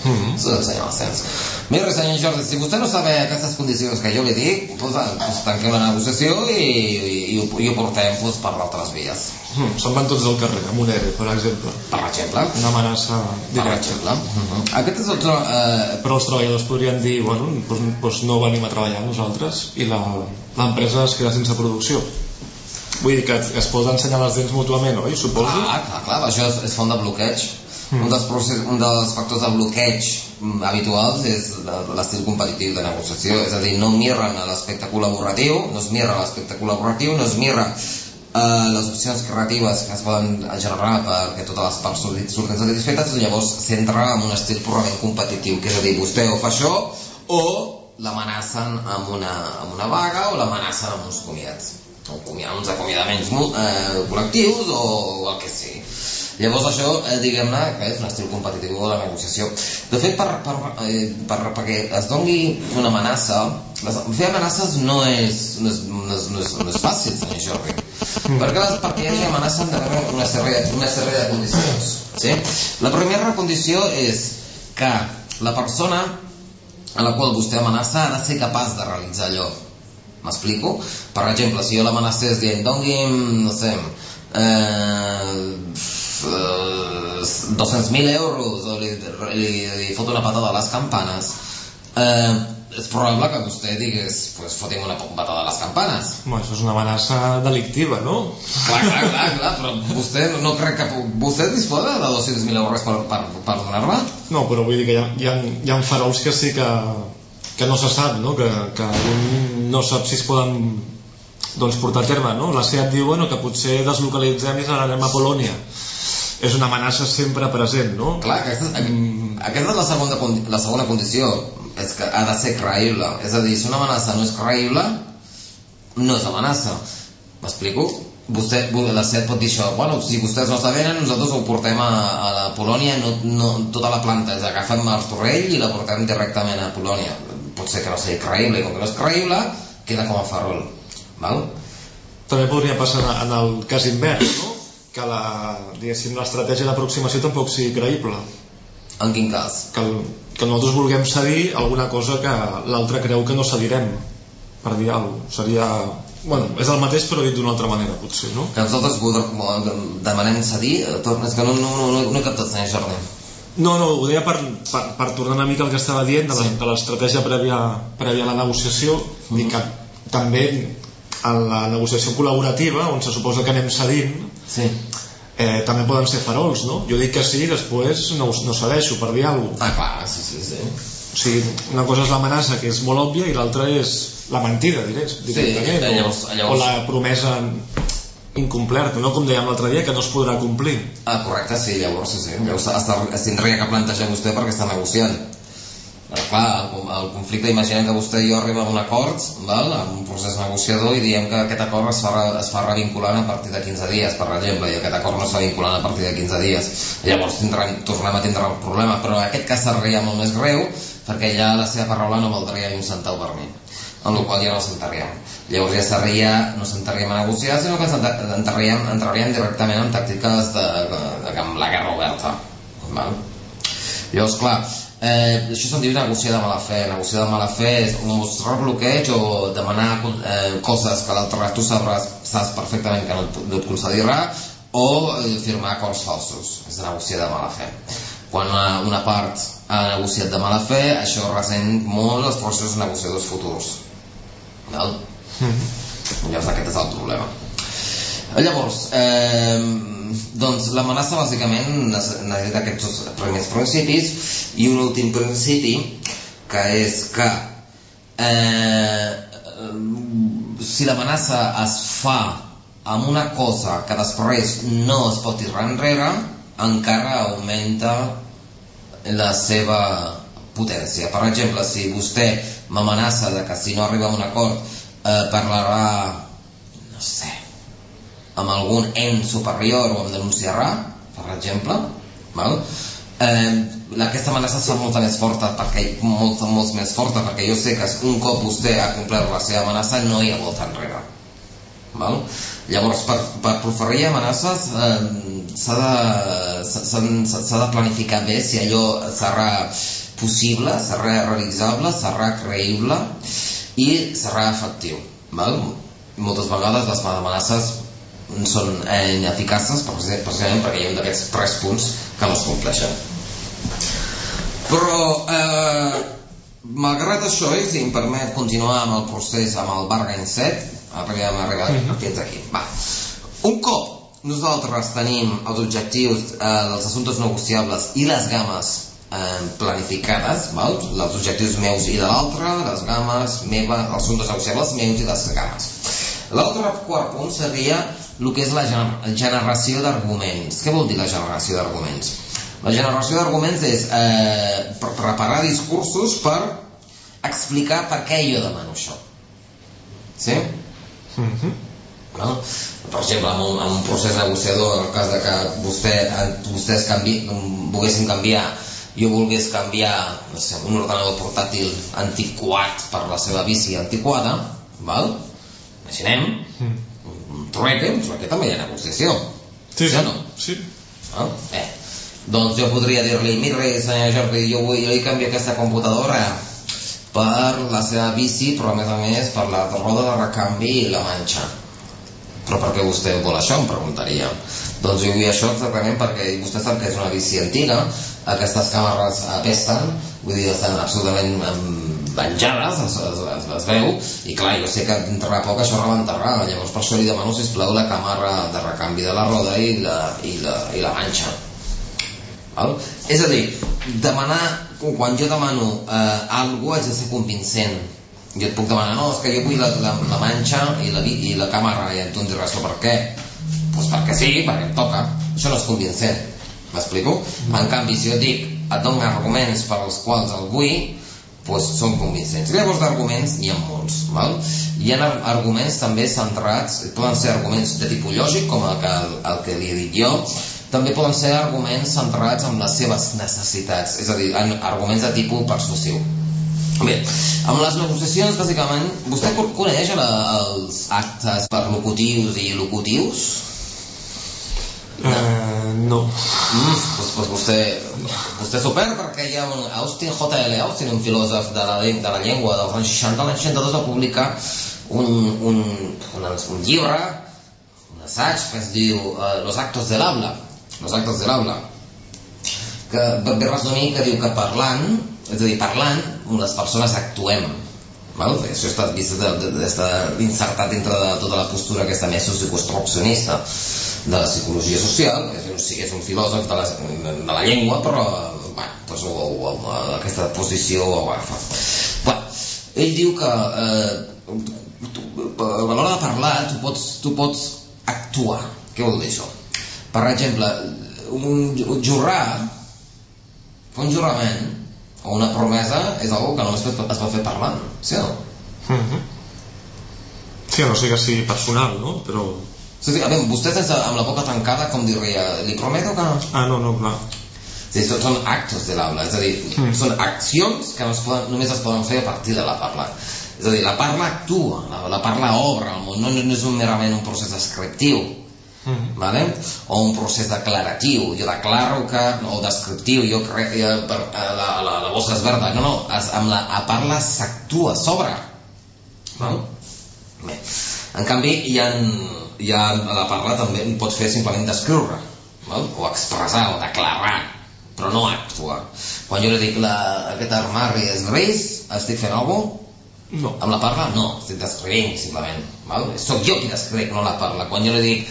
Eso és ensenyar l'ascens. Mira, senyor Jordi, si vostè no sabe aquestes condicions que jo li dic, doncs tanquem la negociació i ho portem per altres vies. Se'n van tots al carrer, amb un ERE, per exemple. Per exemple. Una amenaça Per directa. exemple. Aquest és otro... Però els treballadors podrien dir, bueno, doncs no venim a treballar nosaltres i l'empresa es queda sense producció. Vull dir que es poden ensenyar les dents mútuament, oi? Suposo? Clar, això és font de bloqueig. Un dels factors de bloqueig habituals és l'estil competitiu de negociació, és a dir, no miren l'aspecte col·laboratiu, no es mira l'aspecte col·laboratiu, no es mira les opcions creatives que es poden generar perquè totes les parts surten satisfetes, i llavors s'entra en un estil purament competitiu, que és a dir, vostè o fa això o l'amenacen amb una vaga o l'amenacen amb uns comiats, uns acomiadaments col·lectius o el que sigui. Llavors això, diguem-ne, que és un estil competitiu de la negociació. De fet, perquè es doni una amenaça, fer amenaces no és fàcil, senyor Jordi, perquè hi hagi amenaça han d'haver una sèrie de condicions. Sí? La primera condició és que la persona a la qual vostè amenaça ha de ser capaç de realitzar allò. M'explico? Per exemple, si jo l'amenacés dient doni'm, no sé, 200.000 euros o li fot una patada a les campanes, és probable que vostè digués pues foti'm una patada a les campanes. Això és una amenaça delictiva, no? Clar, però vostè no crec que vostè disposa de 200.000 euros per donar-me? No, però vull dir que hi ha farols que sí que no se sap, no? Que un no sap si es poden portar a terme, no? La SEAT diu que potser deslocalitzem i anem a Polònia. És una amenaça sempre present, no? Clar, aquesta és la segona condició, és que ha de ser creïble. És a dir, si una amenaça no és creïble, no és amenaça. M'explico? La SEAT pot dir això, bueno, si vostès no s'avenen, nosaltres ho portem a la Polònia, tota la planta, és agafem Martorell i la portem directament a Polònia. Pot ser que no sigui creïble, i com que no és creïble, queda com a farol. Val? També podria passar en el cas invers, no? Que l'estratègia d'aproximació tampoc sigui creïble. En quin cas? Que nosaltres vulguem cedir alguna cosa que l'altre creu que no cedirem, per dir alguna cosa. Seria... Bueno, és el mateix però dit d'una altra manera, potser, no? Que nosaltres demanem cedir? És que no he captat, senyor Jordi. No, ho deia per tornar una mica al que estava dient de l'estratègia prèvia a la negociació, i que també en la negociació col·laborativa, on se suposa que anem cedint, també poden ser farols, no? Jo dic que sí, després no cedeixo, per dir alguna cosa. Clar, sí. O sigui, una cosa és l'amenaça, que és molt òbvia, i l'altra és la mentida, directament, o la promesa incomplerta, no? Com dèiem l'altre dia, que no es podrà complir. Correcte, sí, llavors es tindria que plantejar vostè perquè està negociant. Clar, el conflicte, imaginem que vostè i jo arribem a un acord, en un procés negociador, i diem que aquest acord es fa revinculant a partir de 15 dies, per exemple, i aquest acord no es fa vinculant a partir de 15 dies. Llavors tornem a tindre el problema, però en aquest cas seria molt més greu, perquè ja la seva paraula no valdria ni un centau per mi, en la qual ja no sentaríem. Llavors ja no sentaríem a negociar, sinó que entraríem directament en tàctiques amb la guerra oberta. Llavors, clar, això se'n diu negociar de mala fe. Negociar de mala fe és mostrar bloqueig o demanar coses que l'altre tu saps perfectament que no et concedirà, o firmar acords falsos. És negociar de mala fe. Quan una part ha negociat de mala fe, això ressent molt els processos negociadors futurs. Llavors aquest és el problema. Llavors, doncs l'amenaça bàsicament necessita aquests primers principis, i un últim principi, que és que si l'amenaça es fa amb una cosa que després no es pot tirar enrere, encara augmenta la seva potència. Per exemple, si vostè m'amenaça de que si no arriba a un acord parlarà, no sé, amb algun ens superior o em denunciarà, per exemple, aquesta amenaça serà molt més forta, molt més forta, perquè jo sé que un cop vostè ha complert la seva amenaça no hi ha volta enrere. val? Llavors, per proferir amenaces s'ha de planificar bé si allò serà possible, serà realitzable, serà creïble i serà efectiu, val? Moltes vegades les amenaces són ineficaces precisament perquè hi ha un d'aquests 3 punts que no es compleixen. Però malgrat això, i si em permet continuar amb el procés amb el bargain set, hem arribat fins aquí. Un cop nosaltres tenim els objectius dels assumptes negociables i les games planificades, val? Els objectius meus i de l'altre, les games meves, els assumptes negociables meus i les games. L'altre quart punt seria el que és la generació d'arguments. Què vol dir la generació d'arguments? La generació d'arguments és preparar discursos per explicar per què jo demano això. Sí? No? Per exemple, en un procés negociador, en el cas de que vostès volguessin canviar, jo volgués canviar, no sé, un ordenador portàtil antiquat per la seva bici antiquada, val? Imaginem, un trueque també hi ha negociació. Sí o no? Sí. Doncs jo podria dir-li, mira, senyor Jordi, jo li canvio aquesta computadora per la seva bici, però a més per la roda de recanvi i la manxa. Però per què vostè vol això, em preguntaria. Doncs jo vull això exactament perquè vostè sap que és una bici antiga, aquestes càmeres apesten, vull dir, estan absolutament venjades, es veu, i clar, jo sé que dintre poc això rebentarà, llavors per això li demano, sisplau, la càmera de recanvi de la roda i la manxa. Val? És a dir, quan jo demano alguna cosa haig de ser convincent. Jo et puc demanar, no, és que jo vull la manxa i la càmera, i tu em diràs, per què? Doncs perquè sí, perquè em toca. Això no és convincent, m'explico? En canvi, si jo dic, et dono arguments per als quals el vull, doncs són convincents. Llavors d'arguments n'hi ha molts, val? Hi ha arguments també centrats, poden ser arguments de tipus lògic, com el que li he dit jo, també poden ser arguments centrats en les seves necessitats, és a dir, arguments de tipus persuasiu. Bé, amb les negociacions, bàsicament, vostè coneix els actes perlocutius i locutius? No. Doncs vostè s'ho perd perquè hi ha un J.L. Austin, un filòsof de la llengua dels anys 60, l'any 62 va publicar un llibre, un assaig que es diu Los actos del habla, que ve resumir que diu que parlant, és a dir, parlant, les persones actuem. Això està insertat dintre de tota la postura aquesta més socioconstruccionista de la psicologia social. És un filòsof de la llengua, però aquesta posició ho agafa. Ell diu que a l'hora de parlar tu pots actuar. Què vol dir això? Per exemple, fer un jurament o una promesa és una que només es pot fer parlant, sí o no? Sí, a no sé que sigui personal, no? Però... Sí, vostè amb la boca tancada com diria, li prometo que... No, clar. Sí, són actos de l'habla, és a dir, són accions que només es poden fer a partir de la parla. És a dir, la parla actua, la parla obre el món, no és merament un procés descriptiu, vale? O un procés declaratiu, jo declaro que, o descriptiu, jo crec que la bossa és verda, no, amb la parla s'actua, s'obre. Bé, en canvi hi ha la parla també pot fer simplement descriure, o expressar o declarar, però no actuar. Quan jo li dic aquest armari és gris, estic fent alguna cosa? No. Amb la parla no, estic descrivint simplement, soc jo qui descric, no la parla. Quan jo li dic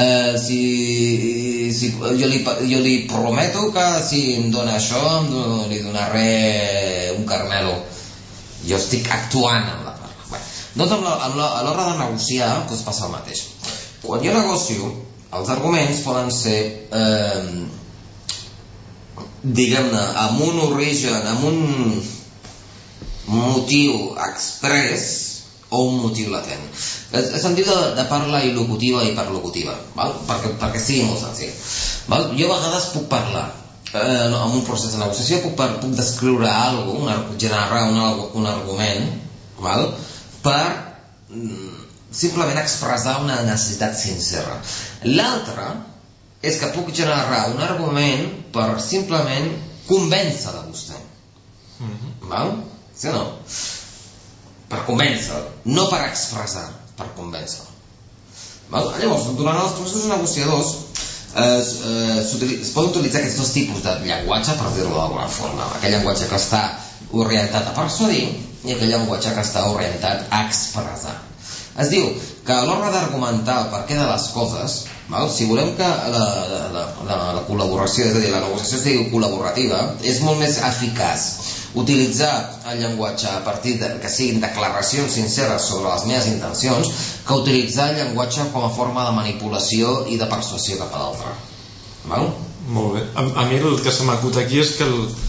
jo li prometo que si em dona això li donaré un caramelo, jo estic actuant amb la parla. Doncs a l'hora de negociar passa el mateix. Quan jo negocio, els arguments poden ser diguem-ne amb un origen, amb un motiu express o un motiu latent. El sentit de parla il·locutiva i hiperlocutiva, perquè sigui molt senzill. Jo a vegades puc parlar en un procés de negociació, puc descriure alguna cosa, generar un argument per simplement expressar una necessitat sincera. L'altra és que puc generar un argument per simplement convèncer de vostè. Val? Sí o no? Per convèncer, no per expressar, per convèncer. Val? Llavors, durant els processos negociadors es poden utilitzar aquests dos tipus de llenguatge, per dir-ho d'alguna forma. Aquell llenguatge que està orientat a persuadir i aquell llenguatge que està orientat a expressar. Es diu que a l'hora d'argumentar el perquè de les coses, val? Si volem que la col·laboració, és a dir, la negociació sigui col·laborativa, és molt més eficaç utilitzar el llenguatge a partir que siguin declaracions sinceres sobre les meves intencions que utilitzar el llenguatge com a forma de manipulació i de persuasió cap a l'altre. Val? Molt bé. A mi el que se m'acut aquí és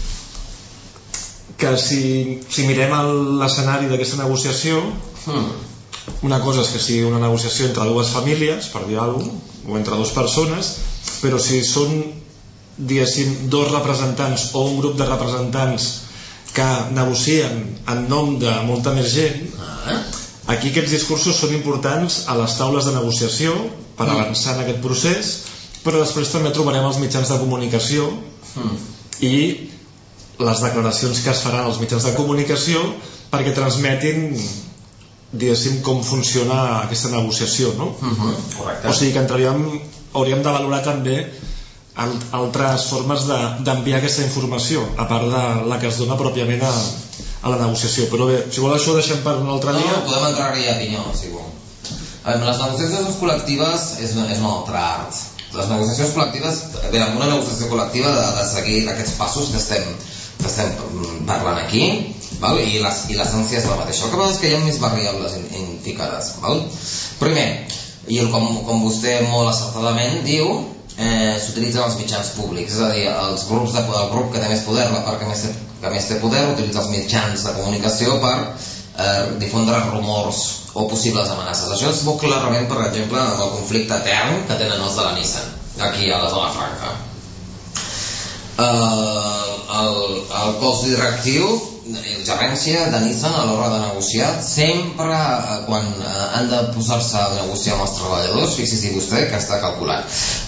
que si mirem l'escenari d'aquesta negociació, una cosa és que sigui una negociació entre dues famílies, per dir alguna cosa, o entre dues persones, però si són, diguéssim, dos representants o un grup de representants que negocien en nom de molta més gent, aquí aquests discursos són importants a les taules de negociació per avançar en aquest procés, però després també trobarem els mitjans de comunicació i les declaracions que es faran als mitjans de comunicació perquè transmetin, diguéssim, com funciona aquesta negociació, no? Correcte. O sigui que hauríem de valorar també altres formes d'enviar aquesta informació, a part de la que es dona pròpiament a la negociació. Però bé, si vol això ho deixem per un altre dia. No, podem entrar-hi a pinyó, si vol. Les negociacions col·lectives és un altre art. Les negociacions col·lectives, bé, amb una negociació col·lectiva ha de seguir aquests passos que estem parlant aquí, val? I l'essència és la mateixa. El que passa és que hi ha més variables ficades. Val? Primer, i com vostè molt acertadament diu, s'utilitzen els mitjans públics, és a dir, el grup que té més poder, la part que més té poder, utilitza els mitjans de comunicació per difondre rumors o possibles amenaces. Això es veu clarament, per exemple, amb el conflicte etern que tenen els de la Nissan, aquí a la zona franca. El cos directiu, la gerència de Nissan a l'hora de negociar, sempre quan han de posar-se a negociar amb els treballadors, fixi-s'hi vostè que està calculat,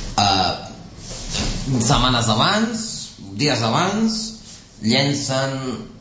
setmanes abans, dies abans, llencen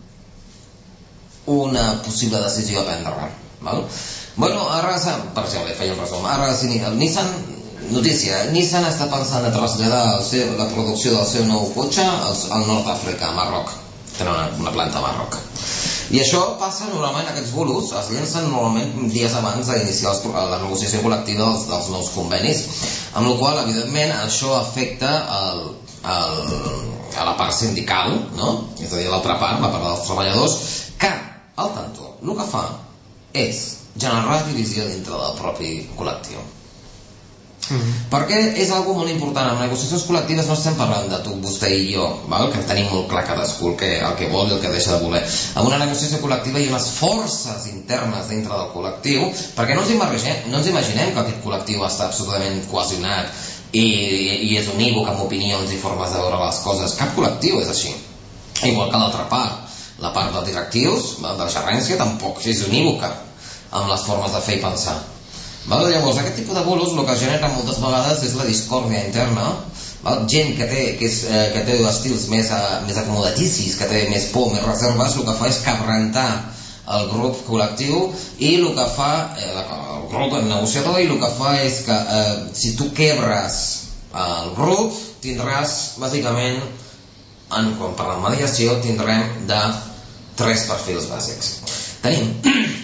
una possible decisió a prendre. Val? Bueno, ara, per exemple, feia un resum, ara el Nissan, notícia, Nissan està pensant de traslladar la producció del seu nou cotxe al nord d'Àfrica, a Marroc. Tenen una planta a Marroc. I això passa normalment, aquests bulos es llencen normalment dies abans d'iniciar la negociació col·lectiva dels nous convenis, amb la qual cosa, evidentment, això afecta a la part sindical, no? És a dir, l'altra part, la part dels treballadors, que, al tanto, el que fa és generar divisió dintre del propi col·lectiu. Perquè és algo molt important. En negociacions col·lectives no estem parlant de tu, vostè i jo, val? Que tenim molt clar cadascú el que vol i el que deixa de voler. En una negociació col·lectiva hi ha unes forces internes dintre del col·lectiu, perquè no ens imaginem que aquest col·lectiu està absolutament cohesionat i és unívoc amb opinions i formes de veure les coses. Cap col·lectiu és així. Igual que l'altra part, la part dels directius, de la gerència, tampoc és unívoca amb les formes de fer i pensar. Val? Llavors, aquest tipus de bolos el que genera moltes vegades és la discòrdia interna. Val? Gent que té estils més acomodaticis, que té més por, més reserves, el que fa és cabrentar el grup col·lectiu i el que fa el grup negociador, i el que fa és que si tu quebres el grup tindràs bàsicament, quan parlem de mediació, tindrem de 3 perfils bàsics. Tenim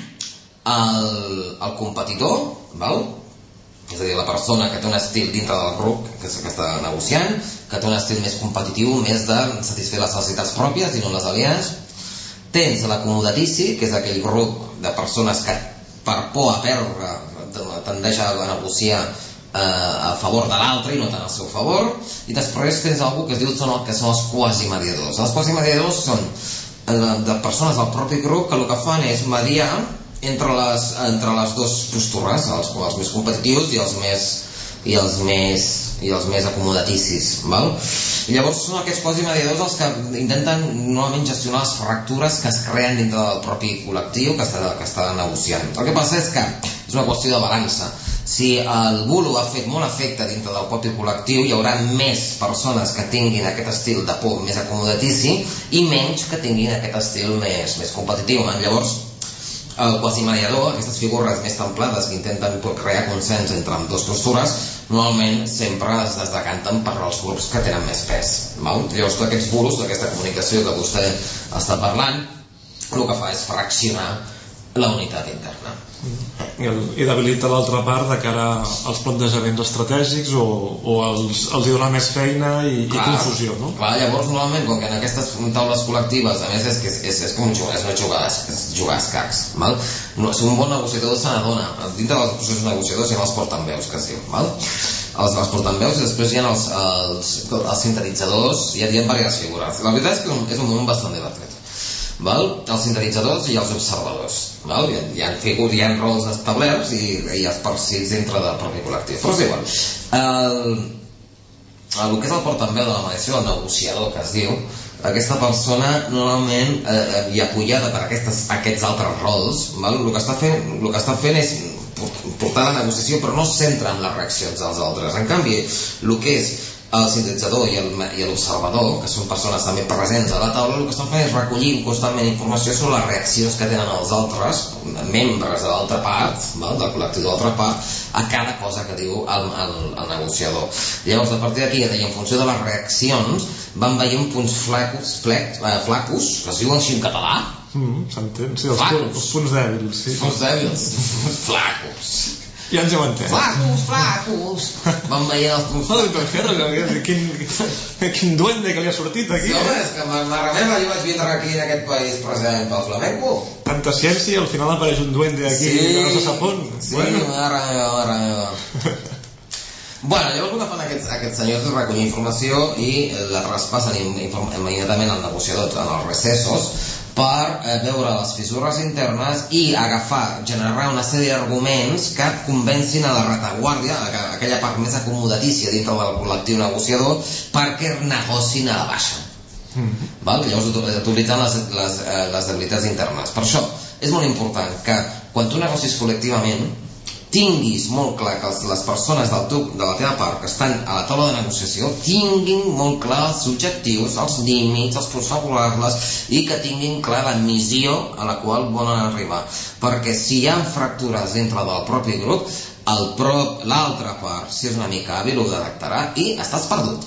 el competidor, val? És a dir, la persona que té un estil dintre del grup que està negociant, que té un estil més competitiu, més de satisfer les necessitats pròpies i no les alienes. Tens l'acomodatici, que és aquell grup de persones que per por a perdre tendeix a negociar a favor de l'altre i no tant al seu favor. I després tens algú que es diu que són els quasi-mediadors. Els quasi-mediadors són de persones del propi grup que el que fan és mediar entre les dues postures, els més competitius i els més i els més acomodaticis, val? I llavors són aquests quasi mediadors els que intenten normalment gestionar les fractures que es creen dintre del propi col·lectiu que està negociant. El que passa és que és una qüestió de balança. Si el bulo ha fet molt efecte dintre del propi col·lectiu, hi haurà més persones que tinguin aquest estil de por més acomodatici i menys que tinguin aquest estil més competitiu. Llavors, el quasi-mediador, aquestes figures més templades que intenten crear consens entre dues postures, normalment sempre es decanten per als grups que tenen més pes. Llavors, tots aquests bulos, aquesta comunicació que vostè està parlant, el que fa és fraccionar la unitat interna. I debilita l'altra part de cara als plantejaments estratègics o els hi dona més feina i confusió, no? Clar, llavors normalment, com que en aquestes taules col·lectives, a més és com jugar a escacs, val? Un bon negociador se n'adona. Dintre dels processos negociadors hi ha els portaveus, que es diu, val? Els portaveus, i després hi ha els sintetitzadors, hi ha diverses figures. La veritat és que és un món bastant divertit. Els sintetitzadors i els observadors. Hi ha rols establerts i esparcits dintre del propi col·lectiu, però és igual. El que és el portaveu de la mediació, el negociador que es diu, aquesta persona normalment i apoyada per aquests altres rols, el que està fent és portar la negociació, però no es centra en les reaccions dels altres. En canvi, el que és el sintetitzador i l'observador, que són persones també presents a la taula, el que estan fent és recollir constantment informació sobre les reaccions que tenen els altres membres de l'altra part, del col·lectiu de l'altra part, a cada cosa que diu el negociador. Llavors, a partir d'aquí, i en funció de les reaccions, van veient punts flacos, que es diuen així en català. S'entén, sí, els punts dèbils. Punts dèbils, flacos. Ja ens heu entès. Flacos. Van veient els punts flacos. Quin duende que li ha sortit aquí. Sí, home, és que m'arremeva, jo vaig vindre aquí en aquest país precisament pel flamenco. Tanta ciència i al final apareix un duende aquí que no se sap on. Sí, m'arremeva. Bueno, llavors el que fan aquests senyors és recollir informació i la traspassen immediatament al negociador en els recessos per veure les fissures internes i generar una sèrie d'arguments que convencin a la retaguardia, aquella part més acomodatícia dintre del col·lectiu negociador, perquè negocin a la baixa. Llavors utilitzant les debilitats internes. Per això és molt important que quan tu negocis col·lectivament tinguis molt clar que les persones de la teva part que estan a la taula de negociació tinguin molt clar els objectius, els límits, els punts favorables i que tinguin clar la missió a la qual volen arribar, perquè si hi ha fractures dintre del propi grup, l'altra part, si és una mica hàbil, ho detectarà i estàs perdut.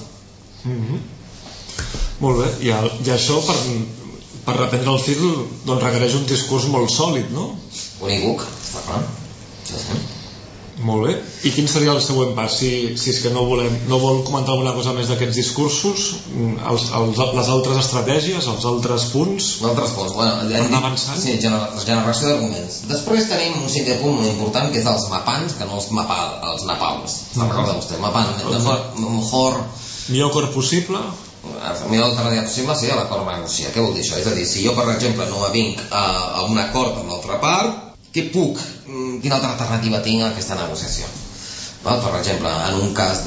Molt bé, i això per reprendre el fil doncs requereix un discurs molt sòlid, no? Unívoc, està clar. Molt bé. I quin seria el següent pas? Si és que no vol comentar alguna cosa més d'aquests discursos, les altres estratègies, els altres punts? Els altres punts, bueno, avançant. Sí, generació d'arguments. Després tenim un cinquè punt molt important, que és els mapants, que no els napals. Se'n recorda vostè? Mapant, millor acord possible? La millor alternativa possible seria l'acord negociar. Què vol dir això? És a dir, si jo, per exemple, no vinc a un acord amb l'altra part, quina altra alternativa tinc a aquesta negociació? Per exemple, en un cas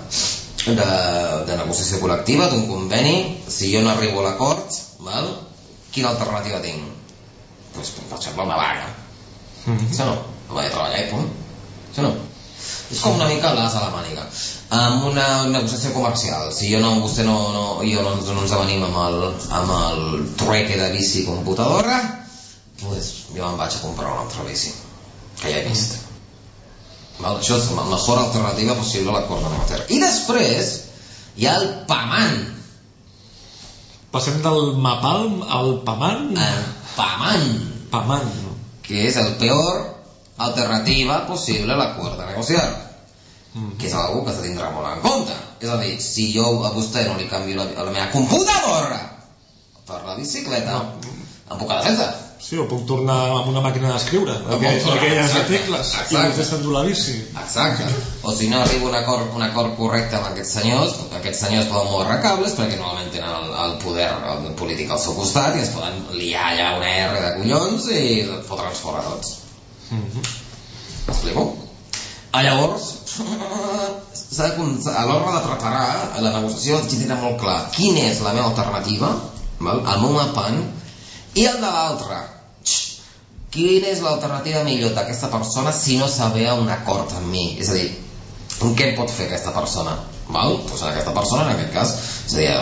de negociació col·lectiva, d'un conveni, si jo no arribo a l'acord, quina alternativa tinc? Per exemple, una vaga. Això no, vaig a treballar i punt. Això no. És com una mica l'as a la màniga. Amb una negociació comercial, si vostè no ens avenim amb el trueque de bici computadora, doncs jo me'n vaig a comprar una altra bici que ja he vist. Això és la millor alternativa possible a l'acord de negociar. I després hi ha el PAMAN. Passem del mapalm al PAMAN? El PAMAN, que és el peor alternativa possible a l'acord de negociar, que és algo que s'ha de tindre molt en compte. És a dir, si jo a vostè no li canvio la meva computadora per la bicicleta, em puc quedar sense. Sí, o puc tornar amb una màquina d'escriure aquelles tecles i vostè s'endú la bici. Exacte. O si no arriba un acord correcte amb aquests senyors poden moure cables perquè normalment tenen el poder polític al seu costat i es poden liar allà una R de collons i fotre'ns fora tots. M'explico? Llavors a l'hora de preparar la negociació haig de tindre molt clar quina és la meva alternativa, el meu mapant, i el de l'altre. Quina és l'alternativa millor d'aquesta persona si no s'arriba a un acord amb mi? És a dir, què pot fer aquesta persona? Doncs aquesta persona, en aquest cas, és a dir,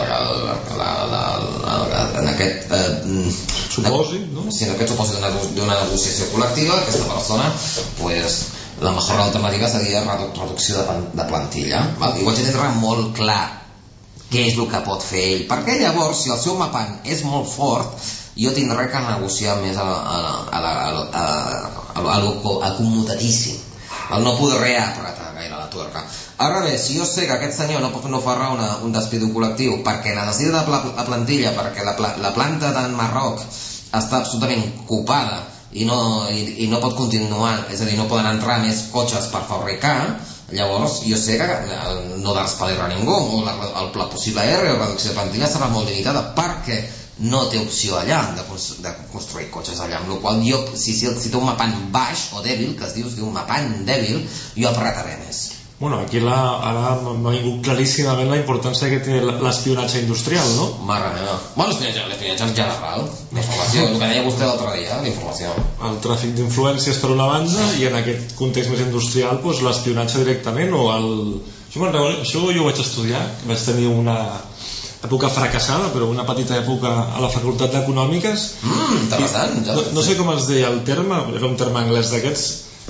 en aquest supòsit, no? Sí, en aquest supòsit d'una negociació col·lectiva, aquesta persona, la millor alternativa seria reducció de plantilla. I ho haig de tindre molt clar què és el que pot fer ell, perquè llavors, si el seu mapant és molt fort, jo tindré que negociar més acomodadíssim. No podré apretar gaire la tuerca. Ara bé, si jo sé que aquest senyor no farà un despido col·lectiu perquè necessita la plantilla, perquè la planta d'en Marroc està absolutament ocupada i no pot continuar, és a dir, no poden entrar més cotxes per fabricar, llavors jo sé que no despedirà ningú, o la possible R o reducció de plantilla serà molt limitada perquè no té opció allà de construir cotxes allà, amb la qual jo, si té un mapant baix o dèbil, que es diu un mapant dèbil, jo apretaré més. Bueno, aquí ara m'ha vingut claríssimament la importància que té l'espionatge industrial, no? Mare meva. Bueno, l'espionatge en general, la informació, el que deia vostè l'altre dia, la informació. El tràfic d'influències per una banda, i en aquest context més industrial, l'espionatge directament, o el... Això jo ho vaig estudiar, vaig tenir una època fracassada, però una petita època a la Facultat d'Econòmiques. Interessant. No sé com es deia el terme, era un terme anglès d'aquests,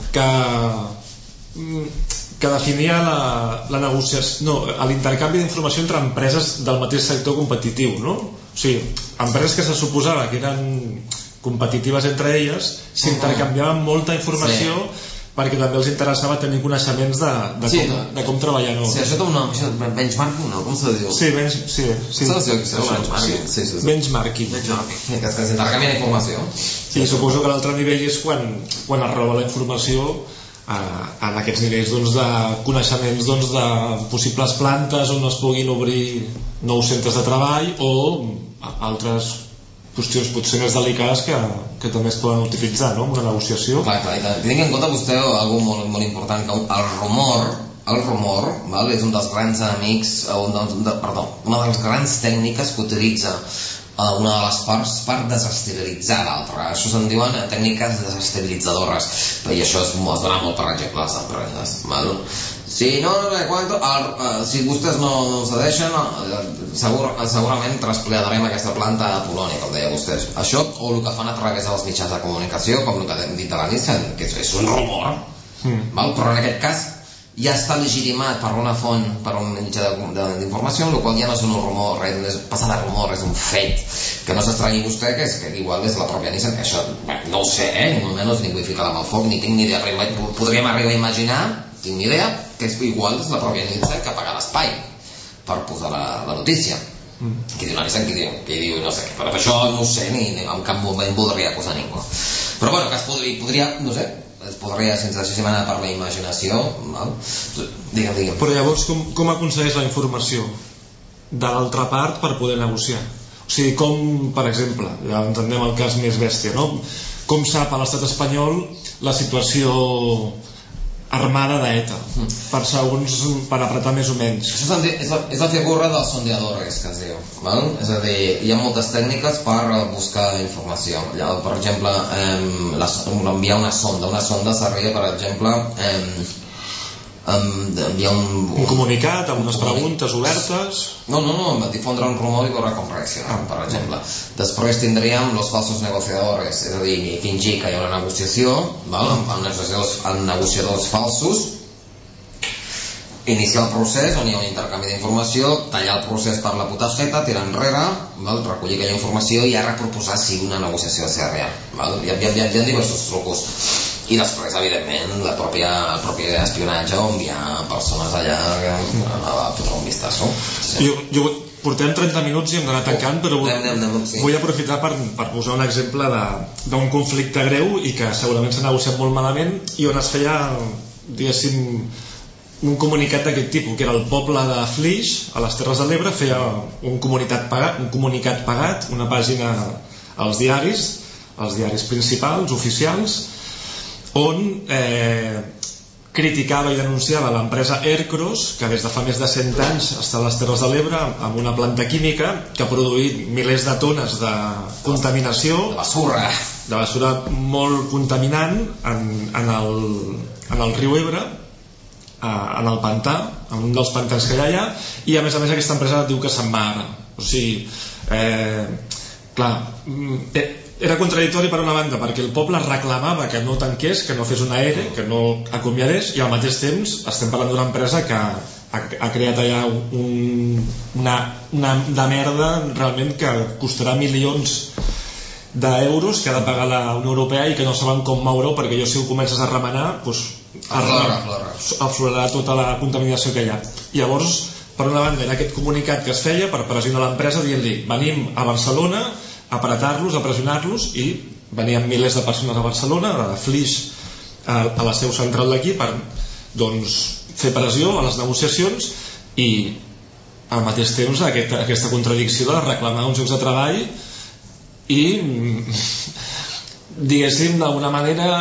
que definia la negociació, l'intercanvi d'informació entre empreses del mateix sector competitiu, no? O sigui, empreses que se suposava que eren competitives entre elles s'intercanviaven molta informació perquè també els interessava tenir coneixements de com treballar. Sí, això té un nom, benchmarking, no? Com se diu? Sí, benchmarking. Que s'intercanvia informació. Sí, suposo que l'altre nivell és quan es roba la informació en aquests nivells de coneixements de possibles plantes on es puguin obrir nous centres de treball o altres qüestions potser més delicades que també es poden utilitzar, no?, en una negociació. Clar, tinc en compte vostè alguna molt, molt important, que el rumor és un dels grans enemics, una de les grans tècniques que utilitza una de les parts per desestabilitzar l'altra. Això se'n diuen tècniques desestabilitzadores, i això es dona molt per exemple a les empreses. Si vostès no cedeixen, segurament trasplegarem aquesta planta a Polònia, com deia vostès. Això, o el que fan a través dels mitjans de comunicació, com el que hem dit de la Nissan, que és un rumor, però en aquest cas ja està legitimat per una font, per un mitjà d'informació, en el qual ja no és un rumor, passa de rumor, és un fet. Que no s'estranyi vostè que igual és la pròpia Nissan, que això no ho sé, ni almenys ningú hi fica la mà al foc, ni tinc ni idea, però podríem arribar a imaginar, tinc ni idea, que igual és la pròpia Nissan que paga l'espai per posar la notícia. Qui diu la Nissan, qui diu no sé què, però això no ho sé, ni en cap moment voldria acusar ningú. Però bueno, que es podria, no sé, es podria, sense deixar anar per la imaginació, digue'm. Però llavors com aconsegueix la informació de l'altra part per poder negociar? O sigui, com, per exemple, ja entenem el cas més bèstia, no? Com sap a l'estat espanyol la situació armada d'ETA per apretar més o menys? Això és la figura dels sondeadores, que es diu, és a dir, hi ha moltes tècniques per buscar informació. Per exemple, enviar una sonda servia, per exemple, enviar un comunicat amb unes preguntes obertes. No, difondre un rumor i veure com reaccionar, per exemple. Després tindríem els falsos negociadores, és a dir, fingir que hi ha una negociació amb negociadors falsos, iniciar el procés on hi ha un intercanvi d'informació, tallar el procés per la puta jeta, tirar enrere, recollir aquella informació i ara proposar si una negociació ha de ser real. Hi ha diversos trucos. I després, evidentment, el propi espionatge on hi ha persones allà que a fotre un vistazo. Portem 30 minuts i hem d'anar tancant, però vull aprofitar per posar un exemple d'un conflicte greu i que segurament s'ha negociat molt malament i on es feia, diguéssim, un comunicat d'aquest tipus, que era el poble de Flix, a les Terres de l'Ebre, feia un comunicat pagat, una pàgina als diaris principals, oficials, on criticava i denunciava l'empresa Ercros, que des de fa més de 100 anys està a les Terres de l'Ebre amb una planta química que ha produït milers de tones de contaminació, de basura molt contaminant en el riu Ebre, en el pantà, en un dels pantans que hi ha, i a més aquesta empresa diu que se'n va ara. O sigui, clar, era contradictori per una banda perquè el poble reclamava que no tanqués, que no fes una ERE, que no acomiadés, i al mateix temps estem parlant d'una empresa que ha creat allà una de merda realment que costarà milions d'euros que ha de pagar la Unió Europea i que no saben com moure-ho, perquè allò si ho comences a remenar aflorarà tota la contaminació que hi ha. Llavors, per una banda, era aquest comunicat que es feia per pressionar l'empresa dient-li venim a Barcelona a apretar-los, a pressionar-los, i venien milers de persones a Barcelona, a Flix, a la seu central d'aquí, per fer pressió a les negociacions i al mateix temps aquesta contradicció de reclamar uns llocs de treball i diguéssim d'alguna manera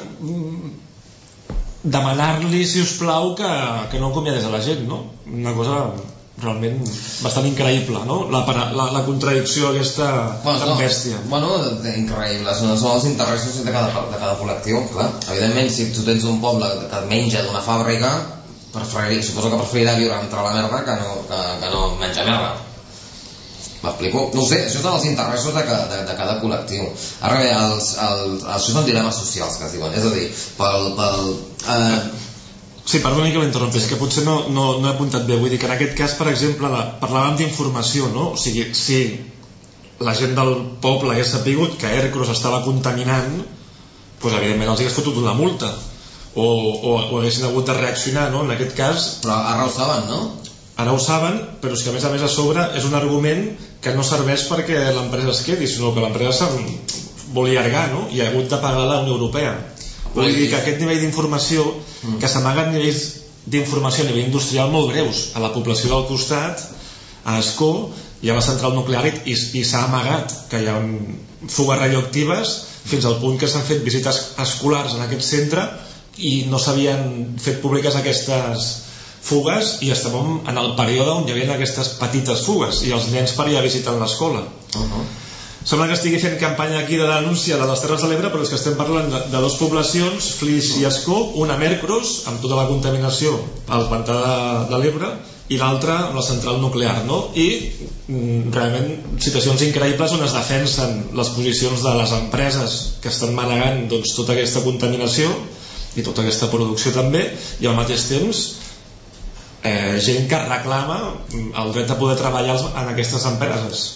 demanar-li, si us plau, que no acomiadés a la gent, no? Una cosa realment bastant increïble, no? La contradicció aquesta tan bèstia. Bueno, increïble, són els interessos de cada col·lectiu, clar. Evidentment, si tu tens un poble que menja d'una fàbrica, suposo que preferirà viure entre la merda que no menjar merda. M'explico? No ho sé, això són els interessos de cada col·lectiu. Ara bé, això són dilemes socials, que es diuen. És a dir, Sí, perdoni que l'interrompés, que potser no he apuntat bé. Vull dir que en aquest cas, per exemple, parlàvem d'informació, no? O sigui, si la gent del poble hagués sapigut que Ercros estava contaminant, doncs evidentment els hagués fotut una multa o haguessin hagut de reaccionar, no? En aquest cas... Però ara ho saben, no? Ara ho saben, però és que a més a sobre és un argument que no serveix perquè l'empresa es quedi, sinó que l'empresa volia allargar, no? I ha hagut de pagar la Unió Europea. Vull dir que aquest nivell d'informació, que s'amaguen nivells d'informació a nivell industrial molt greus a la població del costat, a Ascó hi ha la central nuclear i s'ha amagat que hi ha fugues radioactives fins al punt que s'han fet visites escolars en aquest centre i no s'havien fet públiques aquestes fugues i estàvem en el període on hi havia aquestes petites fugues i els nens per allà visiten l'escola. Sembla que estigui fent campanya aquí de denúncia a les Terres de l'Ebre, però és que estem parlant de dues poblacions, Flix i Ascó, una a Ercros, amb tota la contaminació al pantà de l'Ebre, i l'altra amb la central nuclear, no? I realment situacions increïbles on es defensen les posicions de les empreses que estan manegant tota aquesta contaminació i tota aquesta producció també, i al mateix temps gent que reclama el dret de poder treballar en aquestes empreses.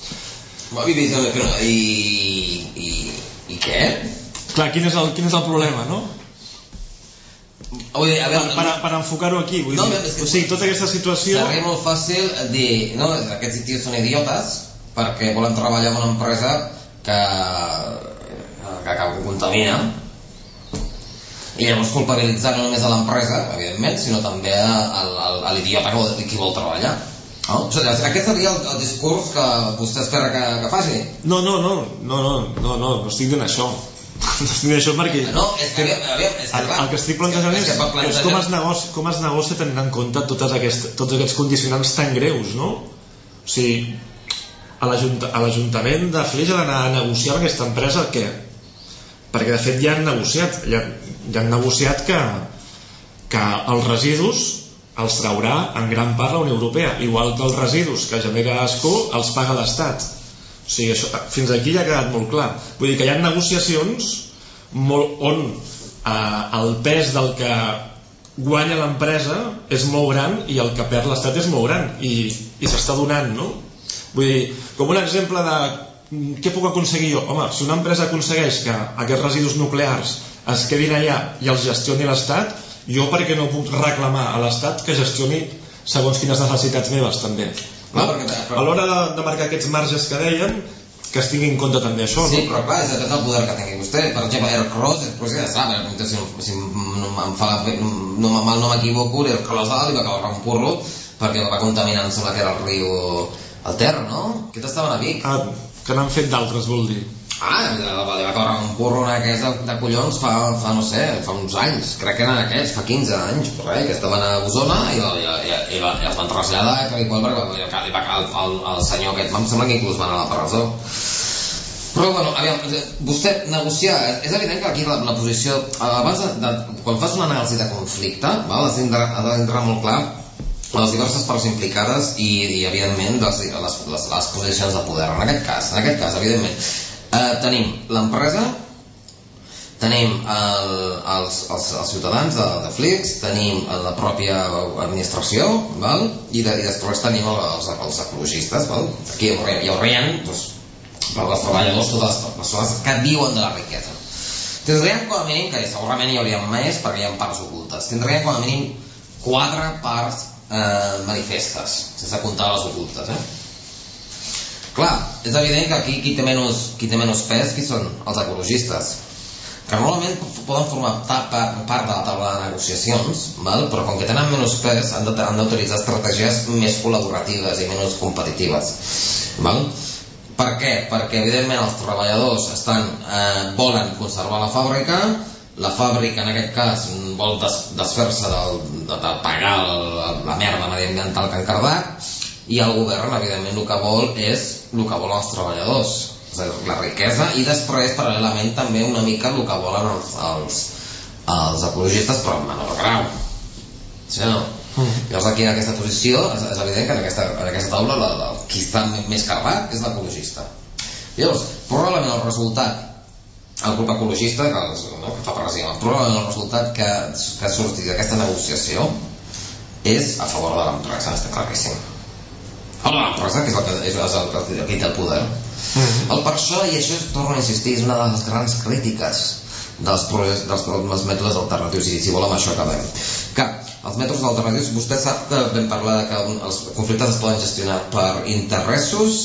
I què? Clar, quin és el problema, no? Per enfocar-ho aquí, vull dir, o sigui, tota aquesta situació... Seria molt fàcil dir, no, aquests tios són idiotes perquè volen treballar en una empresa que contamina, i llavors culpabilitzar no només a l'empresa, evidentment, sinó també a l'idiota qui vol treballar. No? Aquest seria el discurs que vostè espera que faci? No estic dient això. No estic dient això perquè el que estic plantejant és com es negocia tenint en compte tots aquests condicionants tan greus, no? O sigui, a l'Ajuntament de Flix ha d'anar a negociar amb aquesta empresa què? Perquè de fet ja han negociat que els residus els traurà en gran part la Unió Europea, igual que els residus que genera Ascó els paga l'Estat. O sigui, fins aquí ja ha quedat molt clar. Vull dir que hi ha negociacions on el pes del que guanya l'empresa és molt gran i el que perd l'Estat és molt gran i s'està donant, no? Vull dir, com un exemple de què puc aconseguir jo? Home, si una empresa aconsegueix que aquests residus nuclears es quedin allà i els gestioni l'Estat, jo per què no puc reclamar a l'Estat que gestioni segons quines necessitats meves també? A l'hora de marcar aquests marges que dèiem, que es tingui en compte també això. Sí, però clar, és depèn del poder que tingui vostè. Per exemple, Ercros ja sap, si no m'equivoco, Ercros li va acabar un porro perquè va contaminar, em sembla que era el riu el Ter, no? Aquest estava a Vic. Que n'han fet d'altres, vol dir. li va caure un porro aquest de collons fa uns anys, crec que eren aquests, fa 15 anys, que estaven a Osona i els van traslladar perquè el senyor aquest, em sembla que inclús van a la presó. Però, bueno, aviam, vostè negociar, és evident que aquí la posició, abans quan fas una anàlisi de conflicte, has d'entrar molt clar les diverses parts implicades i evidentment, les posicions de poder. En aquest cas, evidentment, tenim l'empresa, tenim els ciutadans de Flix, tenim la pròpia administració, i després tenim els ecologistes. Aquí hi haurien els treballadors, totes les persones que viuen de la riquesa. Tindríem com a mínim, que segurament hi hauria més perquè hi ha parts ocultes, tindríem com a mínim 4 parts manifestes, sense comptar les ocultes. Clar, és evident que aquí qui té menys pes, qui són els ecologistes, que normalment poden formar part de la taula de negociacions, però com que tenen menys pes han d'utilitzar estratègies més col·laboratives i menys competitives. Per què? Perquè evidentment els treballadors volen conservar la fàbrica en aquest cas vol desfer-se de pagar la merda mediambiental que han cardat, i el govern evidentment el que vol els treballadors, és a dir, la riquesa, i després paral·lelament també una mica el que volen els ecologistes, però en menor grau. Sí o no? Llavors aquí en aquesta posició és evident que en aquesta taula qui està més cardat és l'ecologista. Llavors, probablement el resultat, el grup ecologista que fa president, probablement el resultat que surti d'aquesta negociació és a favor de l'empresa, està claríssim. L'empresa, que és el que té el poder. Per això, i això torno a insistir, és una de les grans crítiques dels mètodes alternatius, i si vol amb això acabem. Que els mètodes alternatius, vostè sap que vam parlar que els conflictes es poden gestionar per interessos,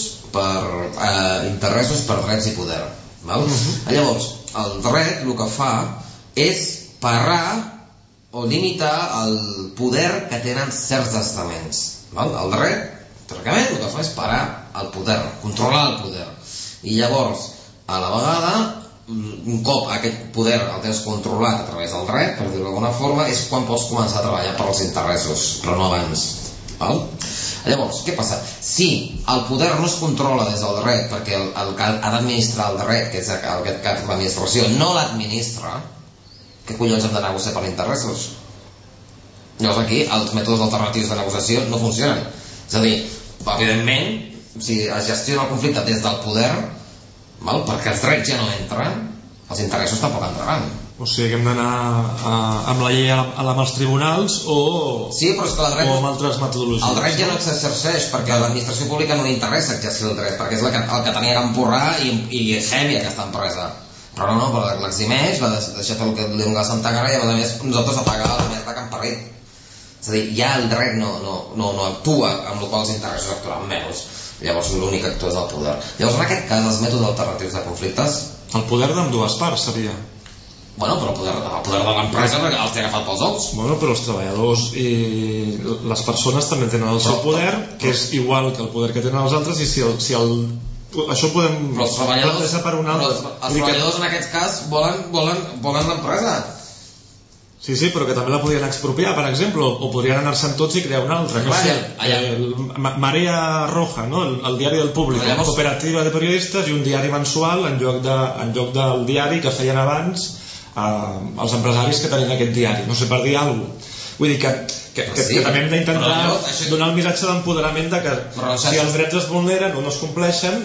per drets i poder. Llavors, el dret el que fa és parar o limitar el poder que tenen certs estaments. El dret, teòricament, el que fa és parar el poder, controlar el poder. I llavors, a la vegada, un cop aquest poder el tens controlat a través del dret, per dir-ho d'alguna forma, és quan pots començar a treballar per als interessos, però no abans. Llavors, què passa? Si el poder no es controla des del dret, perquè el que ha d'administrar el dret, que és en aquest cas l'administració, no l'administra, què collons hem de negociar per interessos? Llavors aquí els mètodes alternatius de negociació no funcionen. És a dir, evidentment, si es gestiona el conflicte des del poder, perquè els drets ja no entren, els interessos tampoc entraran. O sigui que hem d'anar amb la llei a la mà als tribunals o amb altres metodologies. El dret ja no s'exerceix perquè a l'administració pública no li interessa exercir el dret, perquè és el que tenia que empurrar i heavy aquesta empresa. Però no, l'eximeix, va deixar fer el que li dona la Santa Cara, i a més nosaltres a pagar la merda que han parit. És a dir, ja el dret no actua, amb el qual els interessos actuaran menys. Llavors l'únic actor és el poder. Llavors en aquest cas els mètodes alternatius de conflictes, el poder d'ambdues parts seria. Bueno, però el poder de l'empresa els té agafat pels ous. Bueno, però els treballadors i les persones també tenen el seu poder, que és igual que el poder que tenen els altres, i si això ho podem plantejar per un altre. Els treballadors en aquest cas volen l'empresa. Sí, però que també la podien expropiar, per exemple, o podrien anar-se'n tots i crear una altra. No sé, Marea Roja, no? El diari del públic, una cooperativa de periodistes i un diari mensual en lloc del diari que feien abans els empresaris que tenien aquest diari. No sé, per dir alguna cosa. Vull dir que també hem d'intentar donar el missatge d'empoderament de que si els drets es vulneren o no es compleixen,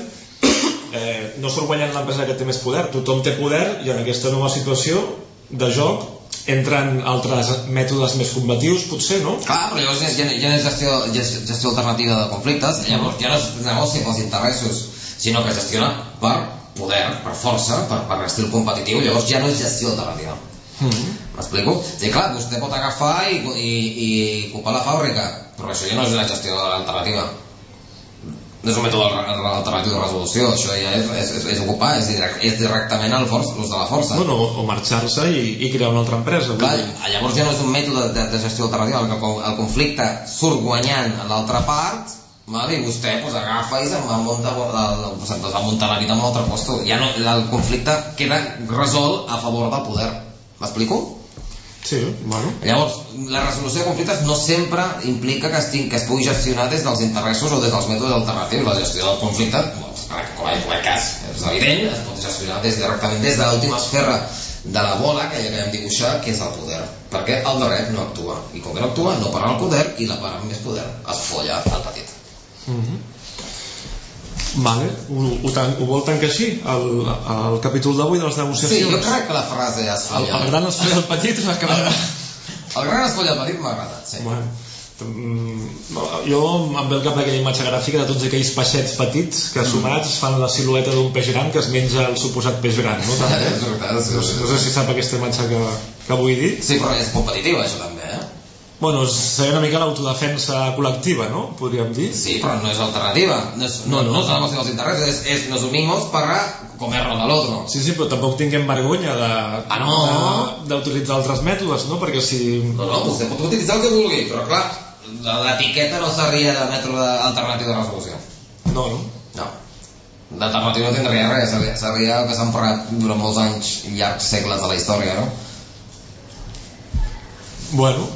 no surt guanyant l'empresa que té més poder. Tothom té poder i en aquesta nova situació de joc entren altres mètodes més combatius, potser, no? Clar, però llavors ja no és gestió alternativa de conflictes, llavors ja no es negocia pels interessos, sinó que es gestiona per poder, per força, per estil competitiu, llavors ja no és gestió alternativa. M'explico? Sí, clar, vostè pot agafar i ocupar la fàbrica, però això ja no és una gestió alternativa. No és un mètode alternatiu de resolució, això ja és ocupar, és directament l'ús de la força. Bueno, o marxar-se i crear una altra empresa. Clar, llavors ja no és un mètode de gestió alternativa, el conflicte surt guanyant a l'altra part, vale? I vostè pues, agafa i se'n va muntar la vida en un altre lloc. Ja no, el conflicte queda resolt a favor del poder. M'explico? Sí, bueno. Llavors, la resolució de conflictes no sempre implica que es pugui gestionar des dels interessos o des dels mètodes alternatius. La gestió del conflicte, com en cas, és evident, es pot gestionar directament des de l'última esfera de la bola que ja vam dibuixar, que és el poder. Perquè el dret no actua. I com que no actua, no para el poder, i la part amb més poder es folla el petit. Vale, ho vol tancar així el capítol d'avui de les negociacions? Sí, jo crec que la frase es folla. El gran es folla el petit va acabar. El gran es folla el petit m'ha agradat, sí. Bueno, jo em ve al cap d'aquella imatge gràfica de tots aquells peixets petits que sumats fan la silueta d'un peix gran que es menja el suposat peix gran, no? No sé si sap aquesta imatge que vull dir. Sí, però és competitiu això també, Bueno, seria una mica l'autodefensa col·lectiva, no? Podríem dir. Sí, però no és alternativa. No és la qüestió dels interessos, és nos unimos para comernos al otro. Sí, però tampoc tinguem vergonya d'utilitzar altres mètodes, no? Perquè si... No, vostè pot utilitzar el que vulgui, però clar, l'etiqueta no seria de mètode alternatiu de resolució. No. D'alternatiu no tindria res, seria el que s'ha emprat durant molts anys, llargs segles de la història, no? Bueno,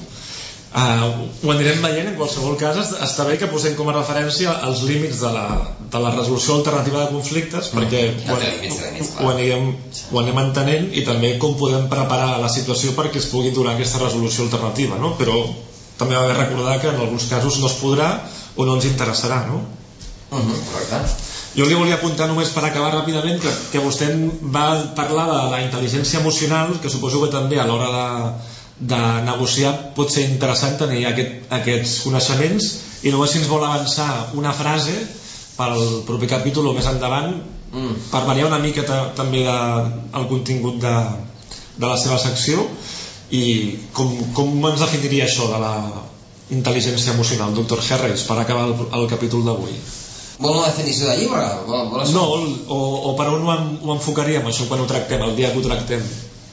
ho anirem veient. En qualsevol cas està bé que posem com a referència els límits de la resolució alternativa de conflictes, perquè ho anem entenent, i també com podem preparar la situació perquè es pugui donar aquesta resolució alternativa, no? Però també va bé recordar que en alguns casos no es podrà o no ens interessarà, no? Correcte. Jo li volia apuntar només per acabar ràpidament que vostè va parlar de la intel·ligència emocional, que suposo que també a l'hora de negociar pot ser interessant tenir aquests coneixements, i només si ens vol avançar una frase pel proper capítol o més endavant per variar una mica també el contingut de la seva secció, i com ens definiria això de la intel·ligència emocional, doctor Herreys, per acabar el capítol d'avui? Vol una definició de llibre? No, o per on ho enfocaríem això quan ho tractem, el dia que ho tractem?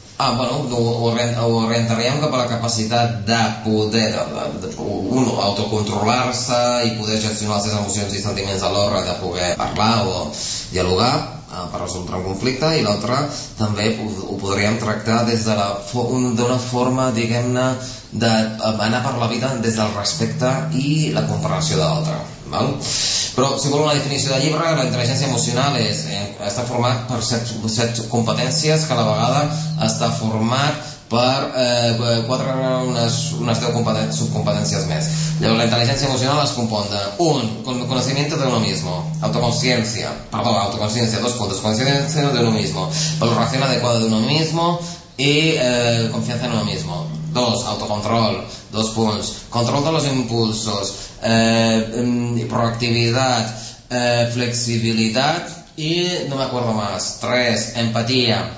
Ho orientaríem cap a la capacitat de poder autocontrolar-se i poder gestionar les seves emocions i sentiments a l'hora de poder parlar o dialogar per resoldre un conflicte, i l'altre també ho podríem tractar des d'una forma, diguem-ne, d'anar per la vida des del respecte i la comprensió de l'altre. Però si vol una definició de llibre, la intel·ligència emocional està format per 7 competències que a la vegada està format per unes 10 subcompetències més. Llavors, la intel·ligència emocional es compon de 1. Conocimiento de uno mismo, autoconsciencia, 2 puntos, conciencia de uno mismo, valoración adecuada de uno mismo y confianza en uno mismo. 2. Autocontrol, 2 puntos, control de los impulsos, proactividad, flexibilidad y no me acuerdo más. 3. Empatía,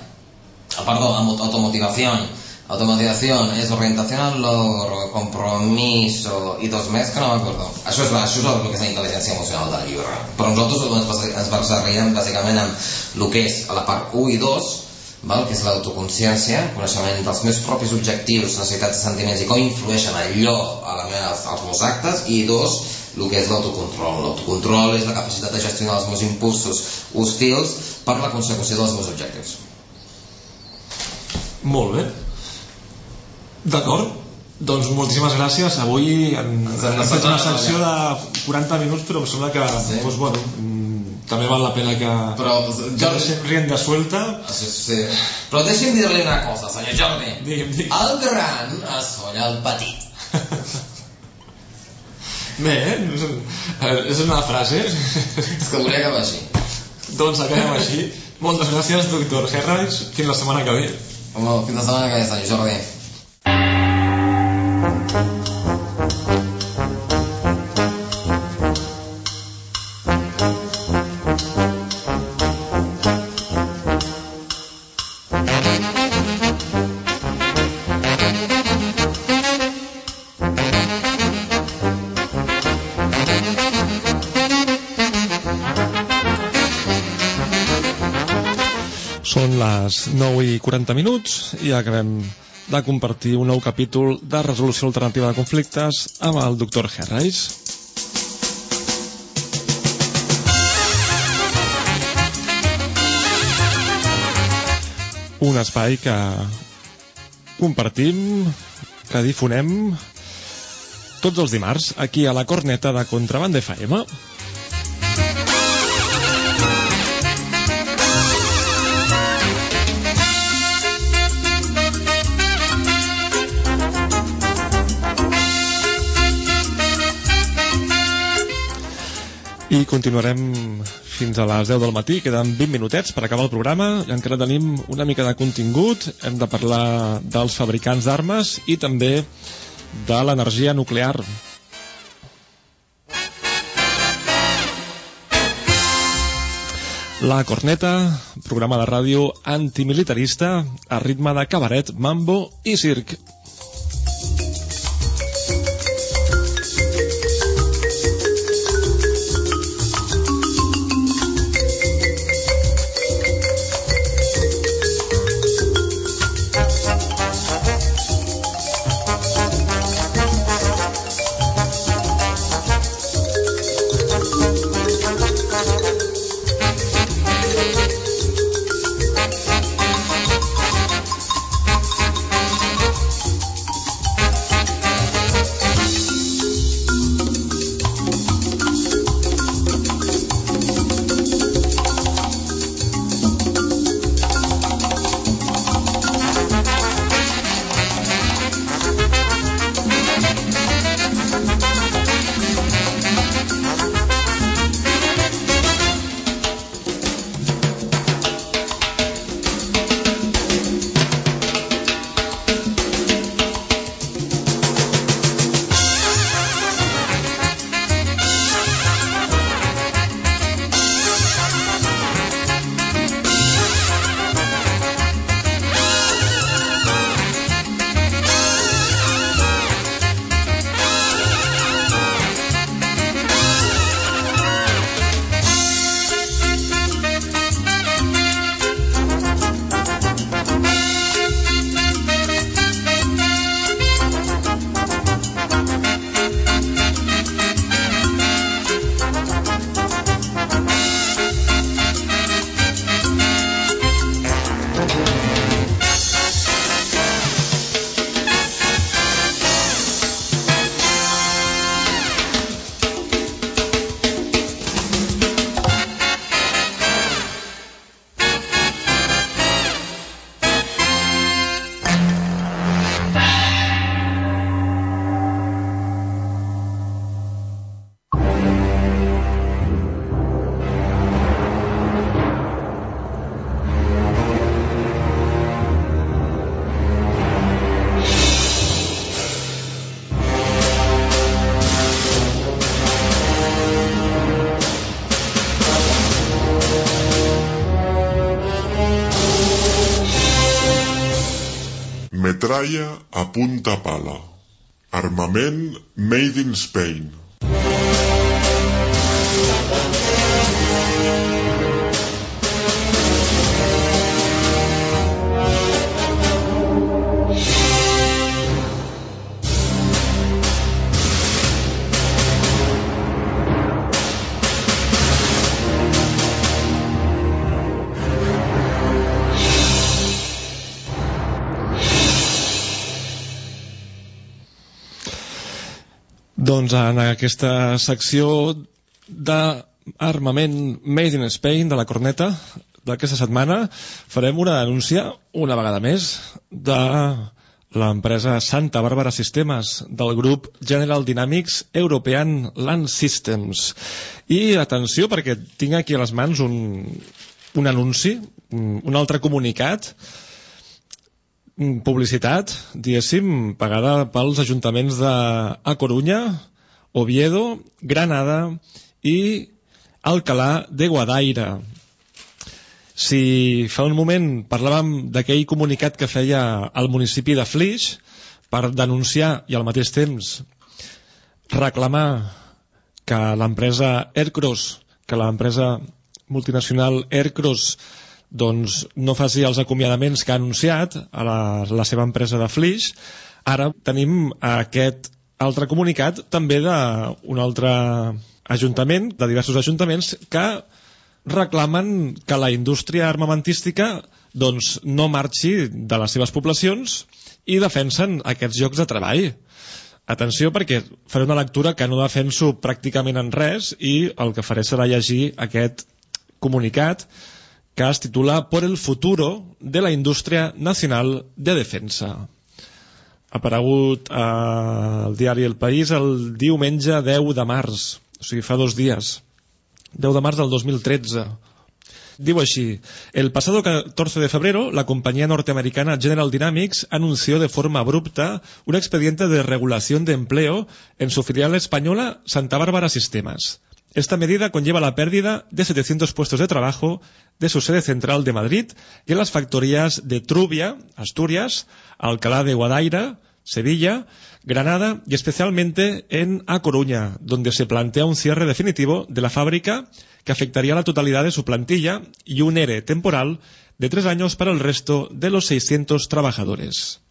automotivación. Automotivación es orientación al logro, compromiso y 2 més que no m'acordo. Això és el que és la intel·ligència emocional del llibre. Però nosaltres ens basaríem bàsicament en el que és a la part 1 i 2, que és l'autoconsciència, coneixement dels meus propis objectius, necessitats i sentiments i com influeixen allò als meus actes, i 2, el que és l'autocontrol. L'autocontrol és la capacitat de gestionar els meus impulsos hostils per la consecució dels meus objectius. Molt bé. D'acord, doncs moltíssimes gràcies. Avui hem fet una secció de 40 minuts, però em sembla que també val la pena que deixem rienda suelta. Sí. Però deixi'm dir-li una cosa, senyor Jordi. Digue'm. El gran es folla el petit. Bé, és una frase. És que volia acabar així. Doncs acabem així. Moltes gràcies, doctor Herreys. Fins la setmana que ve. Fins la setmana que ve, senyor Jordi. Són les 9:40 i acabem de compartir un nou capítol de resolució alternativa de conflictes amb el doctor Herreys. un espai que compartim, que difonem tots els dimarts aquí a la Corneta de Contrabanda FM. I continuarem fins a les 10 del matí, queden 20 minutets per acabar el programa i encara tenim una mica de contingut. Hem de parlar dels fabricants d'armes i també de l'energia nuclear. La Corneta, programa de ràdio antimilitarista a ritme de cabaret, mambo i circ. Metralla a punta pala. Armament made in Spain. Doncs en aquesta secció d'armament Made in Spain de la Corneta d'aquesta setmana farem una denúncia, una vegada més, de l'empresa Santa Bàrbara Systems del grup General Dynamics European Land Systems. I atenció, perquè tinc aquí a les mans un anunci, un altre comunicat, publicitat, diguéssim, pagada pels ajuntaments de A Corunya, Oviedo, Granada i Alcalá de Guadaira. Si fa un moment parlàvem d'aquell comunicat que feia el municipi de Flix per denunciar i al mateix temps reclamar que l'empresa Aircross, que l'empresa multinacional Aircross doncs no faci els acomiadaments que ha anunciat a la seva empresa de Flix, ara tenim aquest altre comunicat també d'un altre ajuntament, de diversos ajuntaments, que reclamen que la indústria armamentística doncs no marxi de les seves poblacions i defensen aquests llocs de treball. Atenció, perquè faré una lectura que no defenso pràcticament en res i el que faré serà llegir aquest comunicat que es titula Por el futuro de la indústria nacional de defensa. Ha aparegut al diari El País el diumenge 10 de març, o sigui, fa 2 dies, 10 de març del 2013. Digo así: el pasado 14 de febrero, la compañía norteamericana General Dynamics anunció de forma abrupta un expediente de regulación de empleo en su filial española Santa Bárbara Sistemas. Esta medida conlleva la pérdida de 700 puestos de trabajo de su sede central de Madrid y en las factorías de Trubia, Asturias, Alcalá de Guadaira, Sevilla, Granada y especialmente en A Coruña, donde se plantea un cierre definitivo de la fábrica que afectaría a la totalidad de su plantilla y un ERE temporal de 3 años para el resto de los 600 trabajadores.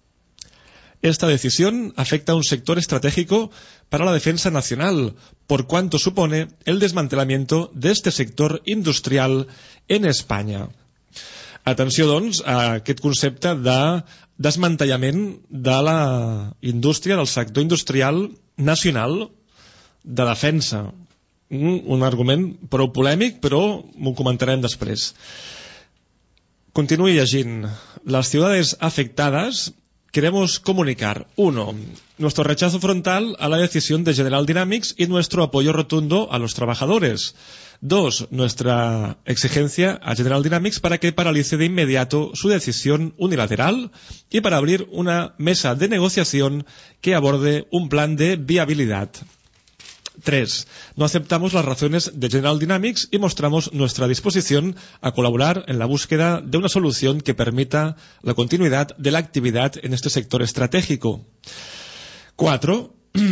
Esta decisión afecta a un sector estratégico para la defensa nacional, por cuanto supone el desmantelamiento de este sector industrial en Espanya. Atenció, doncs, a aquest concepte de desmantellament de la indústria, del sector industrial nacional de defensa. Un argument prou polèmic, però m'ho comentarem després. Continuï llegint. Las ciudades afectadas queremos comunicar: 1. Nuestro rechazo frontal a la decisión de General Dynamics y nuestro apoyo rotundo a los trabajadores. 2. Nuestra exigencia a General Dynamics para que paralice de inmediato su decisión unilateral y para abrir una mesa de negociación que aborde un plan de viabilidad. 3. No aceptamos las razones de General Dynamics y mostramos nuestra disposición a colaborar en la búsqueda de una solución que permita la continuidad de la actividad en este sector estratégico. 4.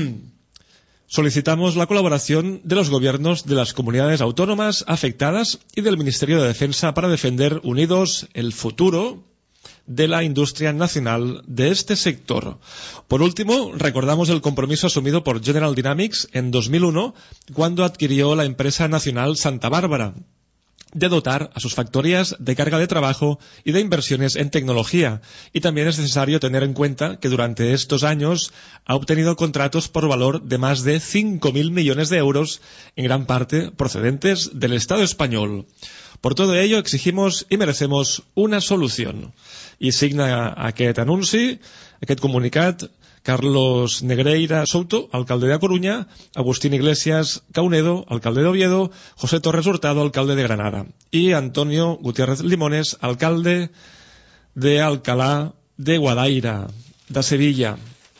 Solicitamos la colaboración de los gobiernos de las comunidades autónomas afectadas y del Ministerio de Defensa para defender unidos el futuro de la industria nacional de este sector. Por último, recordamos el compromiso asumido por General Dynamics en 2001 cuando adquirió la empresa nacional Santa Bárbara, de dotar a sus factorías de carga de trabajo y de inversiones en tecnología. Y también es necesario tener en cuenta que durante estos años ha obtenido contratos por valor de más de 5.000 millones de euros, en gran parte procedentes del Estado español. Por todo ello, exigimos y merecemos una solución. I signa aquest anunci, aquest comunicat, Carlos Negreira Souto, alcalde de A Coruña, Agustín Iglesias Caunedo, alcalde de Oviedo, José Torres Hurtado, alcalde de Granada, y Antonio Gutiérrez Limones, alcalde de Alcalá de Guadaira, de Sevilla.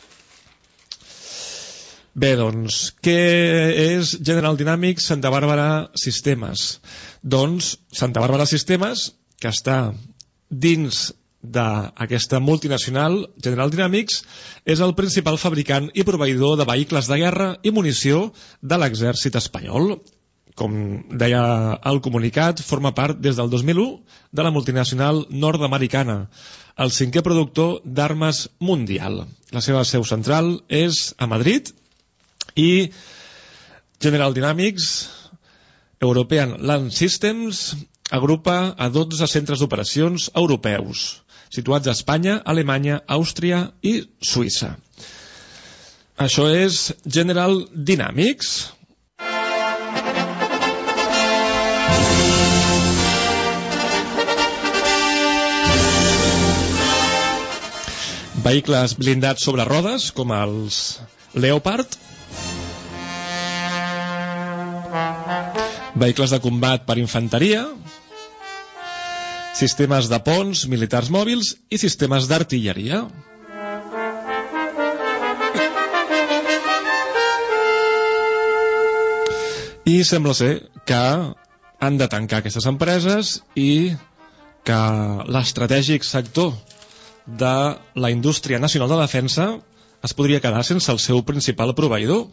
Bé, doncs, què és General Dynamics Santa Bàrbara Sistemes? Doncs Santa Bàrbara Sistemes, que està dins d'aquesta multinacional General Dynamics, és el principal fabricant i proveïdor de vehicles de guerra i munició de l'exèrcit espanyol. Com deia el comunicat, forma part des del 2001 de la multinacional nord-americana, el 5è productor d'armes mundial. La seva seu central és a Madrid i General Dynamics European Land Systems agrupa a 12 centres d'operacions europeus, situats a Espanya, Alemanya, Àustria i Suïssa. Això és General Dynamics. Vehicles blindats sobre rodes, com els Leopard. Vehicles de combat per infanteria. Sistemes de ponts, militars mòbils i sistemes d'artilleria. I sembla ser que han de tancar aquestes empreses i que l'estratègic sector de la indústria nacional de defensa es podria quedar sense el seu principal proveïdor.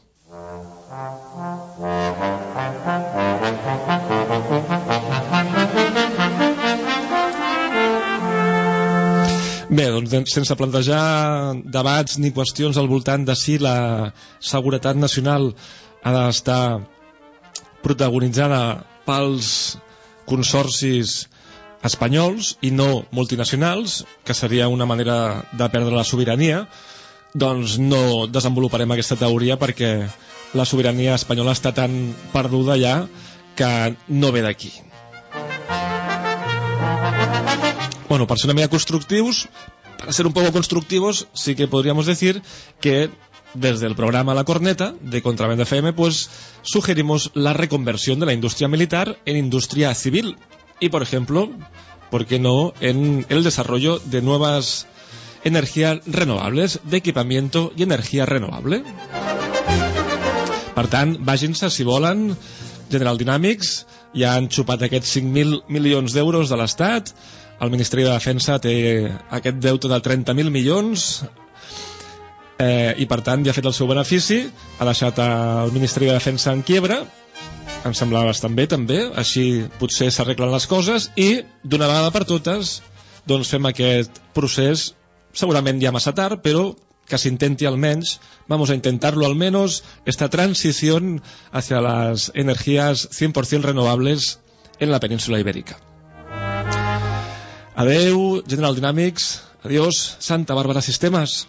Bé, doncs sense plantejar debats ni qüestions al voltant de si la seguretat nacional ha d'estar protagonitzada pels consorcis espanyols i no multinacionals, que seria una manera de perdre la sobirania, doncs no desenvoluparem aquesta teoria perquè la sobirania espanyola està tan perduda ja que no ve d'aquí. Bueno, para ser una medida constructivos, para ser un poco constructivos, sí que podríamos decir que desde el programa La Corneta de Contrabanda FM, pues sugerimos la reconversión de la industria militar en industria civil y, por ejemplo, ¿por qué no?, en el desarrollo de nuevas energías renovables, de equipamiento y energía renovable. Per tant, vagin-se, si volen. General Dynamics ja han xupat aquests 5.000 milions d'euros de l'Estat. El Ministeri de Defensa té aquest deute de 30.000 milions i per tant ja ha fet el seu benefici, ha deixat el Ministeri de Defensa en quiebra, em semblava bastant bé també, així potser s'arreglen les coses i d'una vegada per totes doncs fem aquest procés, segurament ja massa tard, però que se intente al menos, vamos a intentarlo al menos, esta transición hacia las energías 100% renovables en la península ibérica. Adeu, General Dynamics, adiós, Santa Bàrbara Sistemes.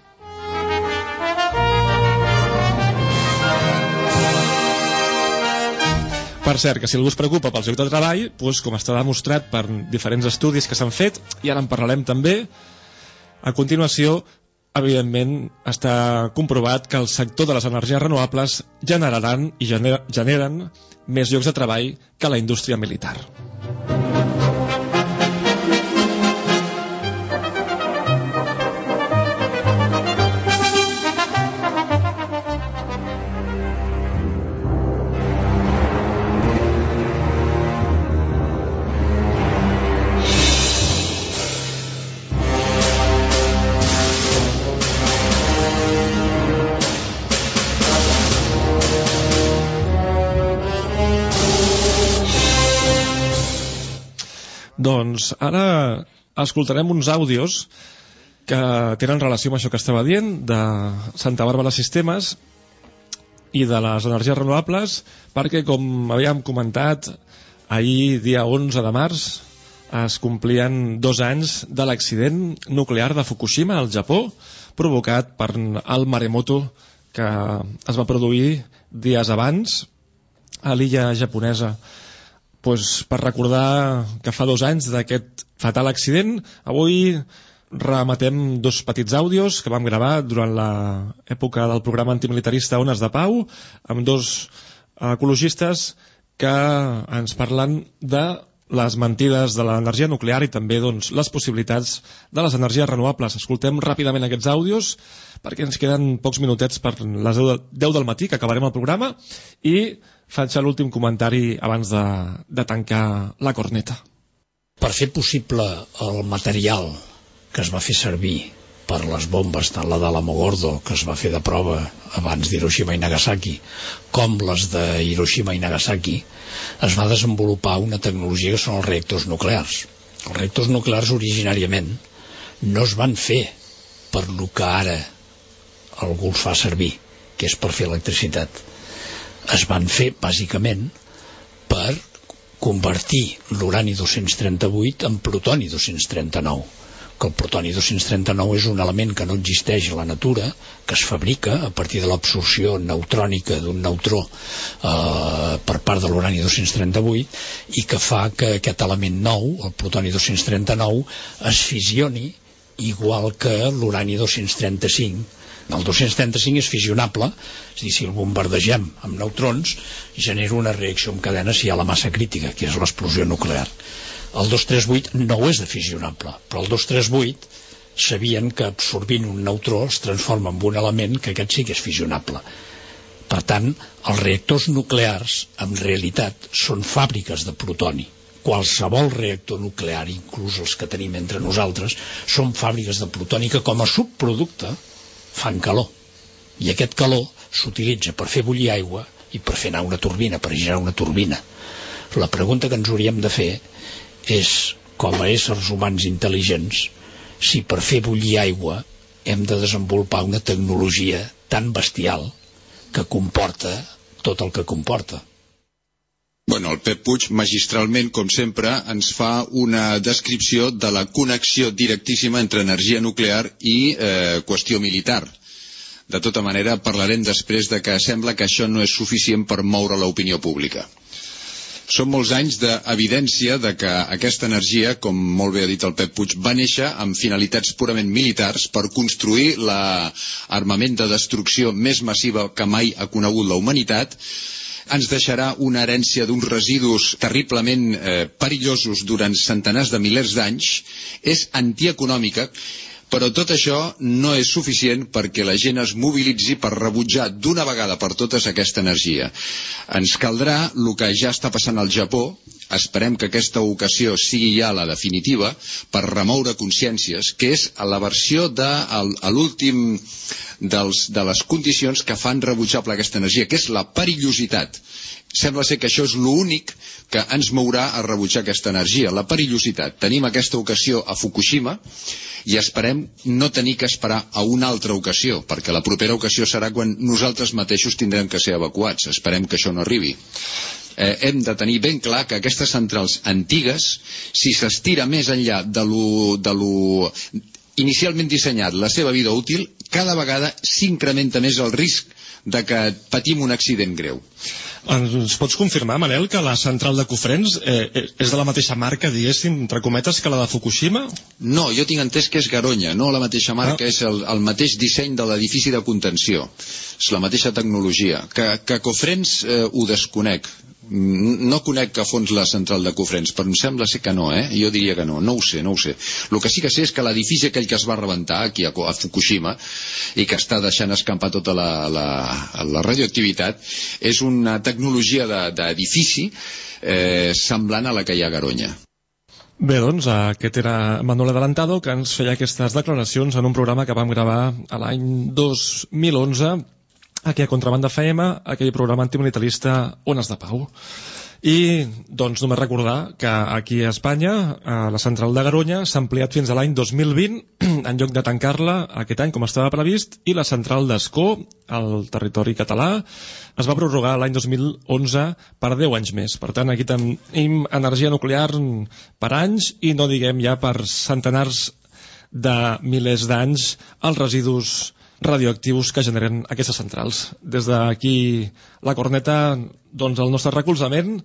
Per cert, que si algú es preocupa pels llocs de treball, doncs, com està demostrat per diferents estudis que s'han fet, i ara en parlarem també, a continuació, evidentment, està comprovat que el sector de les energies renovables generaran i generen més llocs de treball que la indústria militar. Doncs ara escoltarem uns àudios que tenen relació amb això que estava dient de Santa Bàrbara Sistemes i de les energies renovables, perquè, com havíem comentat, ahir, dia 11 de març, es complien 2 anys de l'accident nuclear de Fukushima, al Japó, provocat per el maremoto que es va produir dies abans a l'illa japonesa. Pues, per recordar que fa 2 anys d'aquest fatal accident, avui rematem 2 petits àudios que vam gravar durant l'època del programa antimilitarista Ones de Pau, amb 2 ecologistes que ens parlen de les mentides de l'energia nuclear i també doncs, les possibilitats de les energies renovables. Escoltem ràpidament aquests àudios perquè ens queden pocs minutets per les 10 del matí, que acabarem el programa, i faig l'últim comentari abans de tancar la corneta. Per fer possible el material que es va fer servir per les bombes, tant la d'Alamogordo, que es va fer de prova abans d'Hiroshima i Nagasaki, com les de Hiroshima i Nagasaki, es va desenvolupar una tecnologia que són els reactors nuclears. Els reactors nuclears originàriament no es van fer per lo que ara algú els fa servir, que és per fer electricitat. Es van fer bàsicament per convertir l'urani 238 en plutoni 239, que el plutoni 239 és un element que no existeix a la natura, que es fabrica a partir de l'absorció neutrònica d'un neutró per part de l'urani 238 i que fa que aquest element nou, el plutoni 239, es fisioni igual que l'urani 235. El 235 és fissionable, és a dir, si el bombardegem amb neutrons, genera una reacció en cadena si hi ha la massa crítica, que és l'explosió nuclear. El 238 no és de fissionable, però el 238 sabien que absorbint un neutró es transforma en un element que aquest sí que és fissionable. Per tant, els reactors nuclears, en realitat, són fàbriques de plutoni. Qualsevol reactor nuclear, inclús els que tenim entre nosaltres, són fàbriques de plutoni que com a subproducte fan calor, i aquest calor s'utilitza per fer bullir aigua i per fer anar una turbina, per girar una turbina. La pregunta que ens hauríem de fer és, com a éssers humans intel·ligents, si per fer bullir aigua hem de desenvolupar una tecnologia tan bestial que comporta tot el que comporta. Bueno, el Pep Puig, magistralment, com sempre, ens fa una descripció de la connexió directíssima entre energia nuclear i qüestió militar. De tota manera, parlarem després de que sembla que això no és suficient per moure l'opinió pública. Són molts anys d'evidència de que aquesta energia, com molt bé ha dit el Pep Puig, va néixer amb finalitats purament militars per construir l'armament de destrucció més massiva que mai ha conegut la humanitat. Ens deixarà una herència d'uns residus terriblement perillosos durant centenars de milers d'anys. És antieconòmica, però tot això no és suficient perquè la gent es mobilitzi per rebutjar d'una vegada per totes aquesta energia. Ens caldrà el que ja està passant al Japó, esperem que aquesta ocasió sigui ja la definitiva, per remoure consciències, que és la versió de l'últim de les condicions que fan rebutjable aquesta energia, que és la perillositat. Sembla ser que això és l'únic que ens mourà a rebutjar aquesta energia, la perillositat. Tenim aquesta ocasió a Fukushima i esperem no tenir que esperar a una altra ocasió, perquè la propera ocasió serà quan nosaltres mateixos tindrem que ser evacuats. Esperem que això no arribi. Hem de tenir ben clar que aquestes centrals antigues, si s'estira més enllà de lo inicialment dissenyat, la seva vida útil, cada vegada s'incrementa més el risc de que patim un accident greu. Ens pots confirmar, Manel, que la central de Cofrents és de la mateixa marca, diguéssim, entre cometes, que la de Fukushima? No, jo tinc entès que és Garoña, no la mateixa marca, és el mateix disseny de l'edifici de contenció. És la mateixa tecnologia. Que Cofrents ho desconec. No conec a fons la central de Cofrents, però em sembla ser que no, Jo diria que no, no ho sé. El que sí que sé és que l'edifici aquell que es va rebentar aquí a Fukushima i que està deixant escampar tota la radioactivitat és una tecnologia d'edifici semblant a la que hi ha a Garoña. Bé, doncs, aquest era Manuel Adelantado, que ens feia aquestes declaracions en un programa que vam gravar l'any 2011 aquí a Contrabanda FM, aquell programa antimilitarista Ones de Pau. I, doncs, només recordar que aquí a Espanya, la central de Garoña s'ha ampliat fins a l'any 2020, en lloc de tancar-la aquest any com estava previst, i la central d'Ascó, al territori català, es va prorrogar l'any 2011 per 10 anys més. Per tant, aquí tenim energia nuclear per anys i no diguem ja per centenars de milers d'anys els residus radioactius que generen aquestes centrals. Des d'aquí la corneta, doncs el nostre recolzament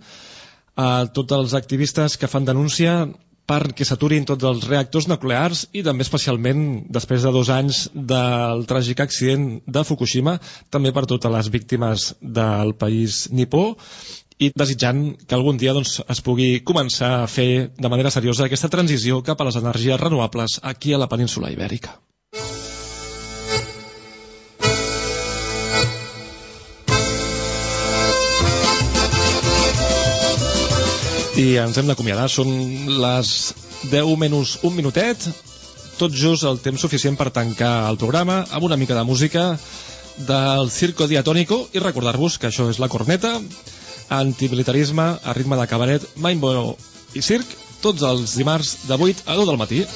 a tots els activistes que fan denúncia perquè s'aturin tots els reactors nuclears i també especialment després de 2 anys del tràgic accident de Fukushima, també per totes les víctimes del país nipó, i desitjant que algun dia es pugui començar a fer de manera seriosa aquesta transició cap a les energies renovables aquí a la península Ibèrica. I ens hem d'acomiadar, són les 10 menys un minutet, tot just el temps suficient per tancar el programa amb una mica de música del Circo Diatónico i recordar-vos que això és la corneta, antimilitarisme a ritme de cabaret, mambo i circ, tots els dimarts de 8 a 9 del matí.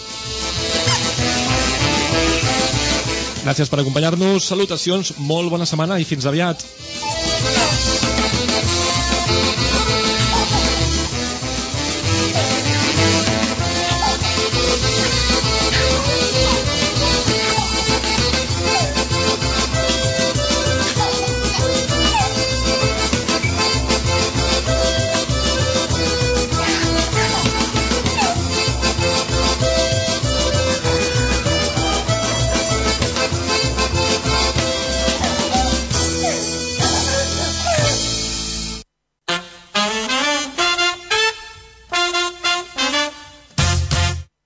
Gràcies per acompanyar-nos, salutacions, molt bona setmana i fins aviat.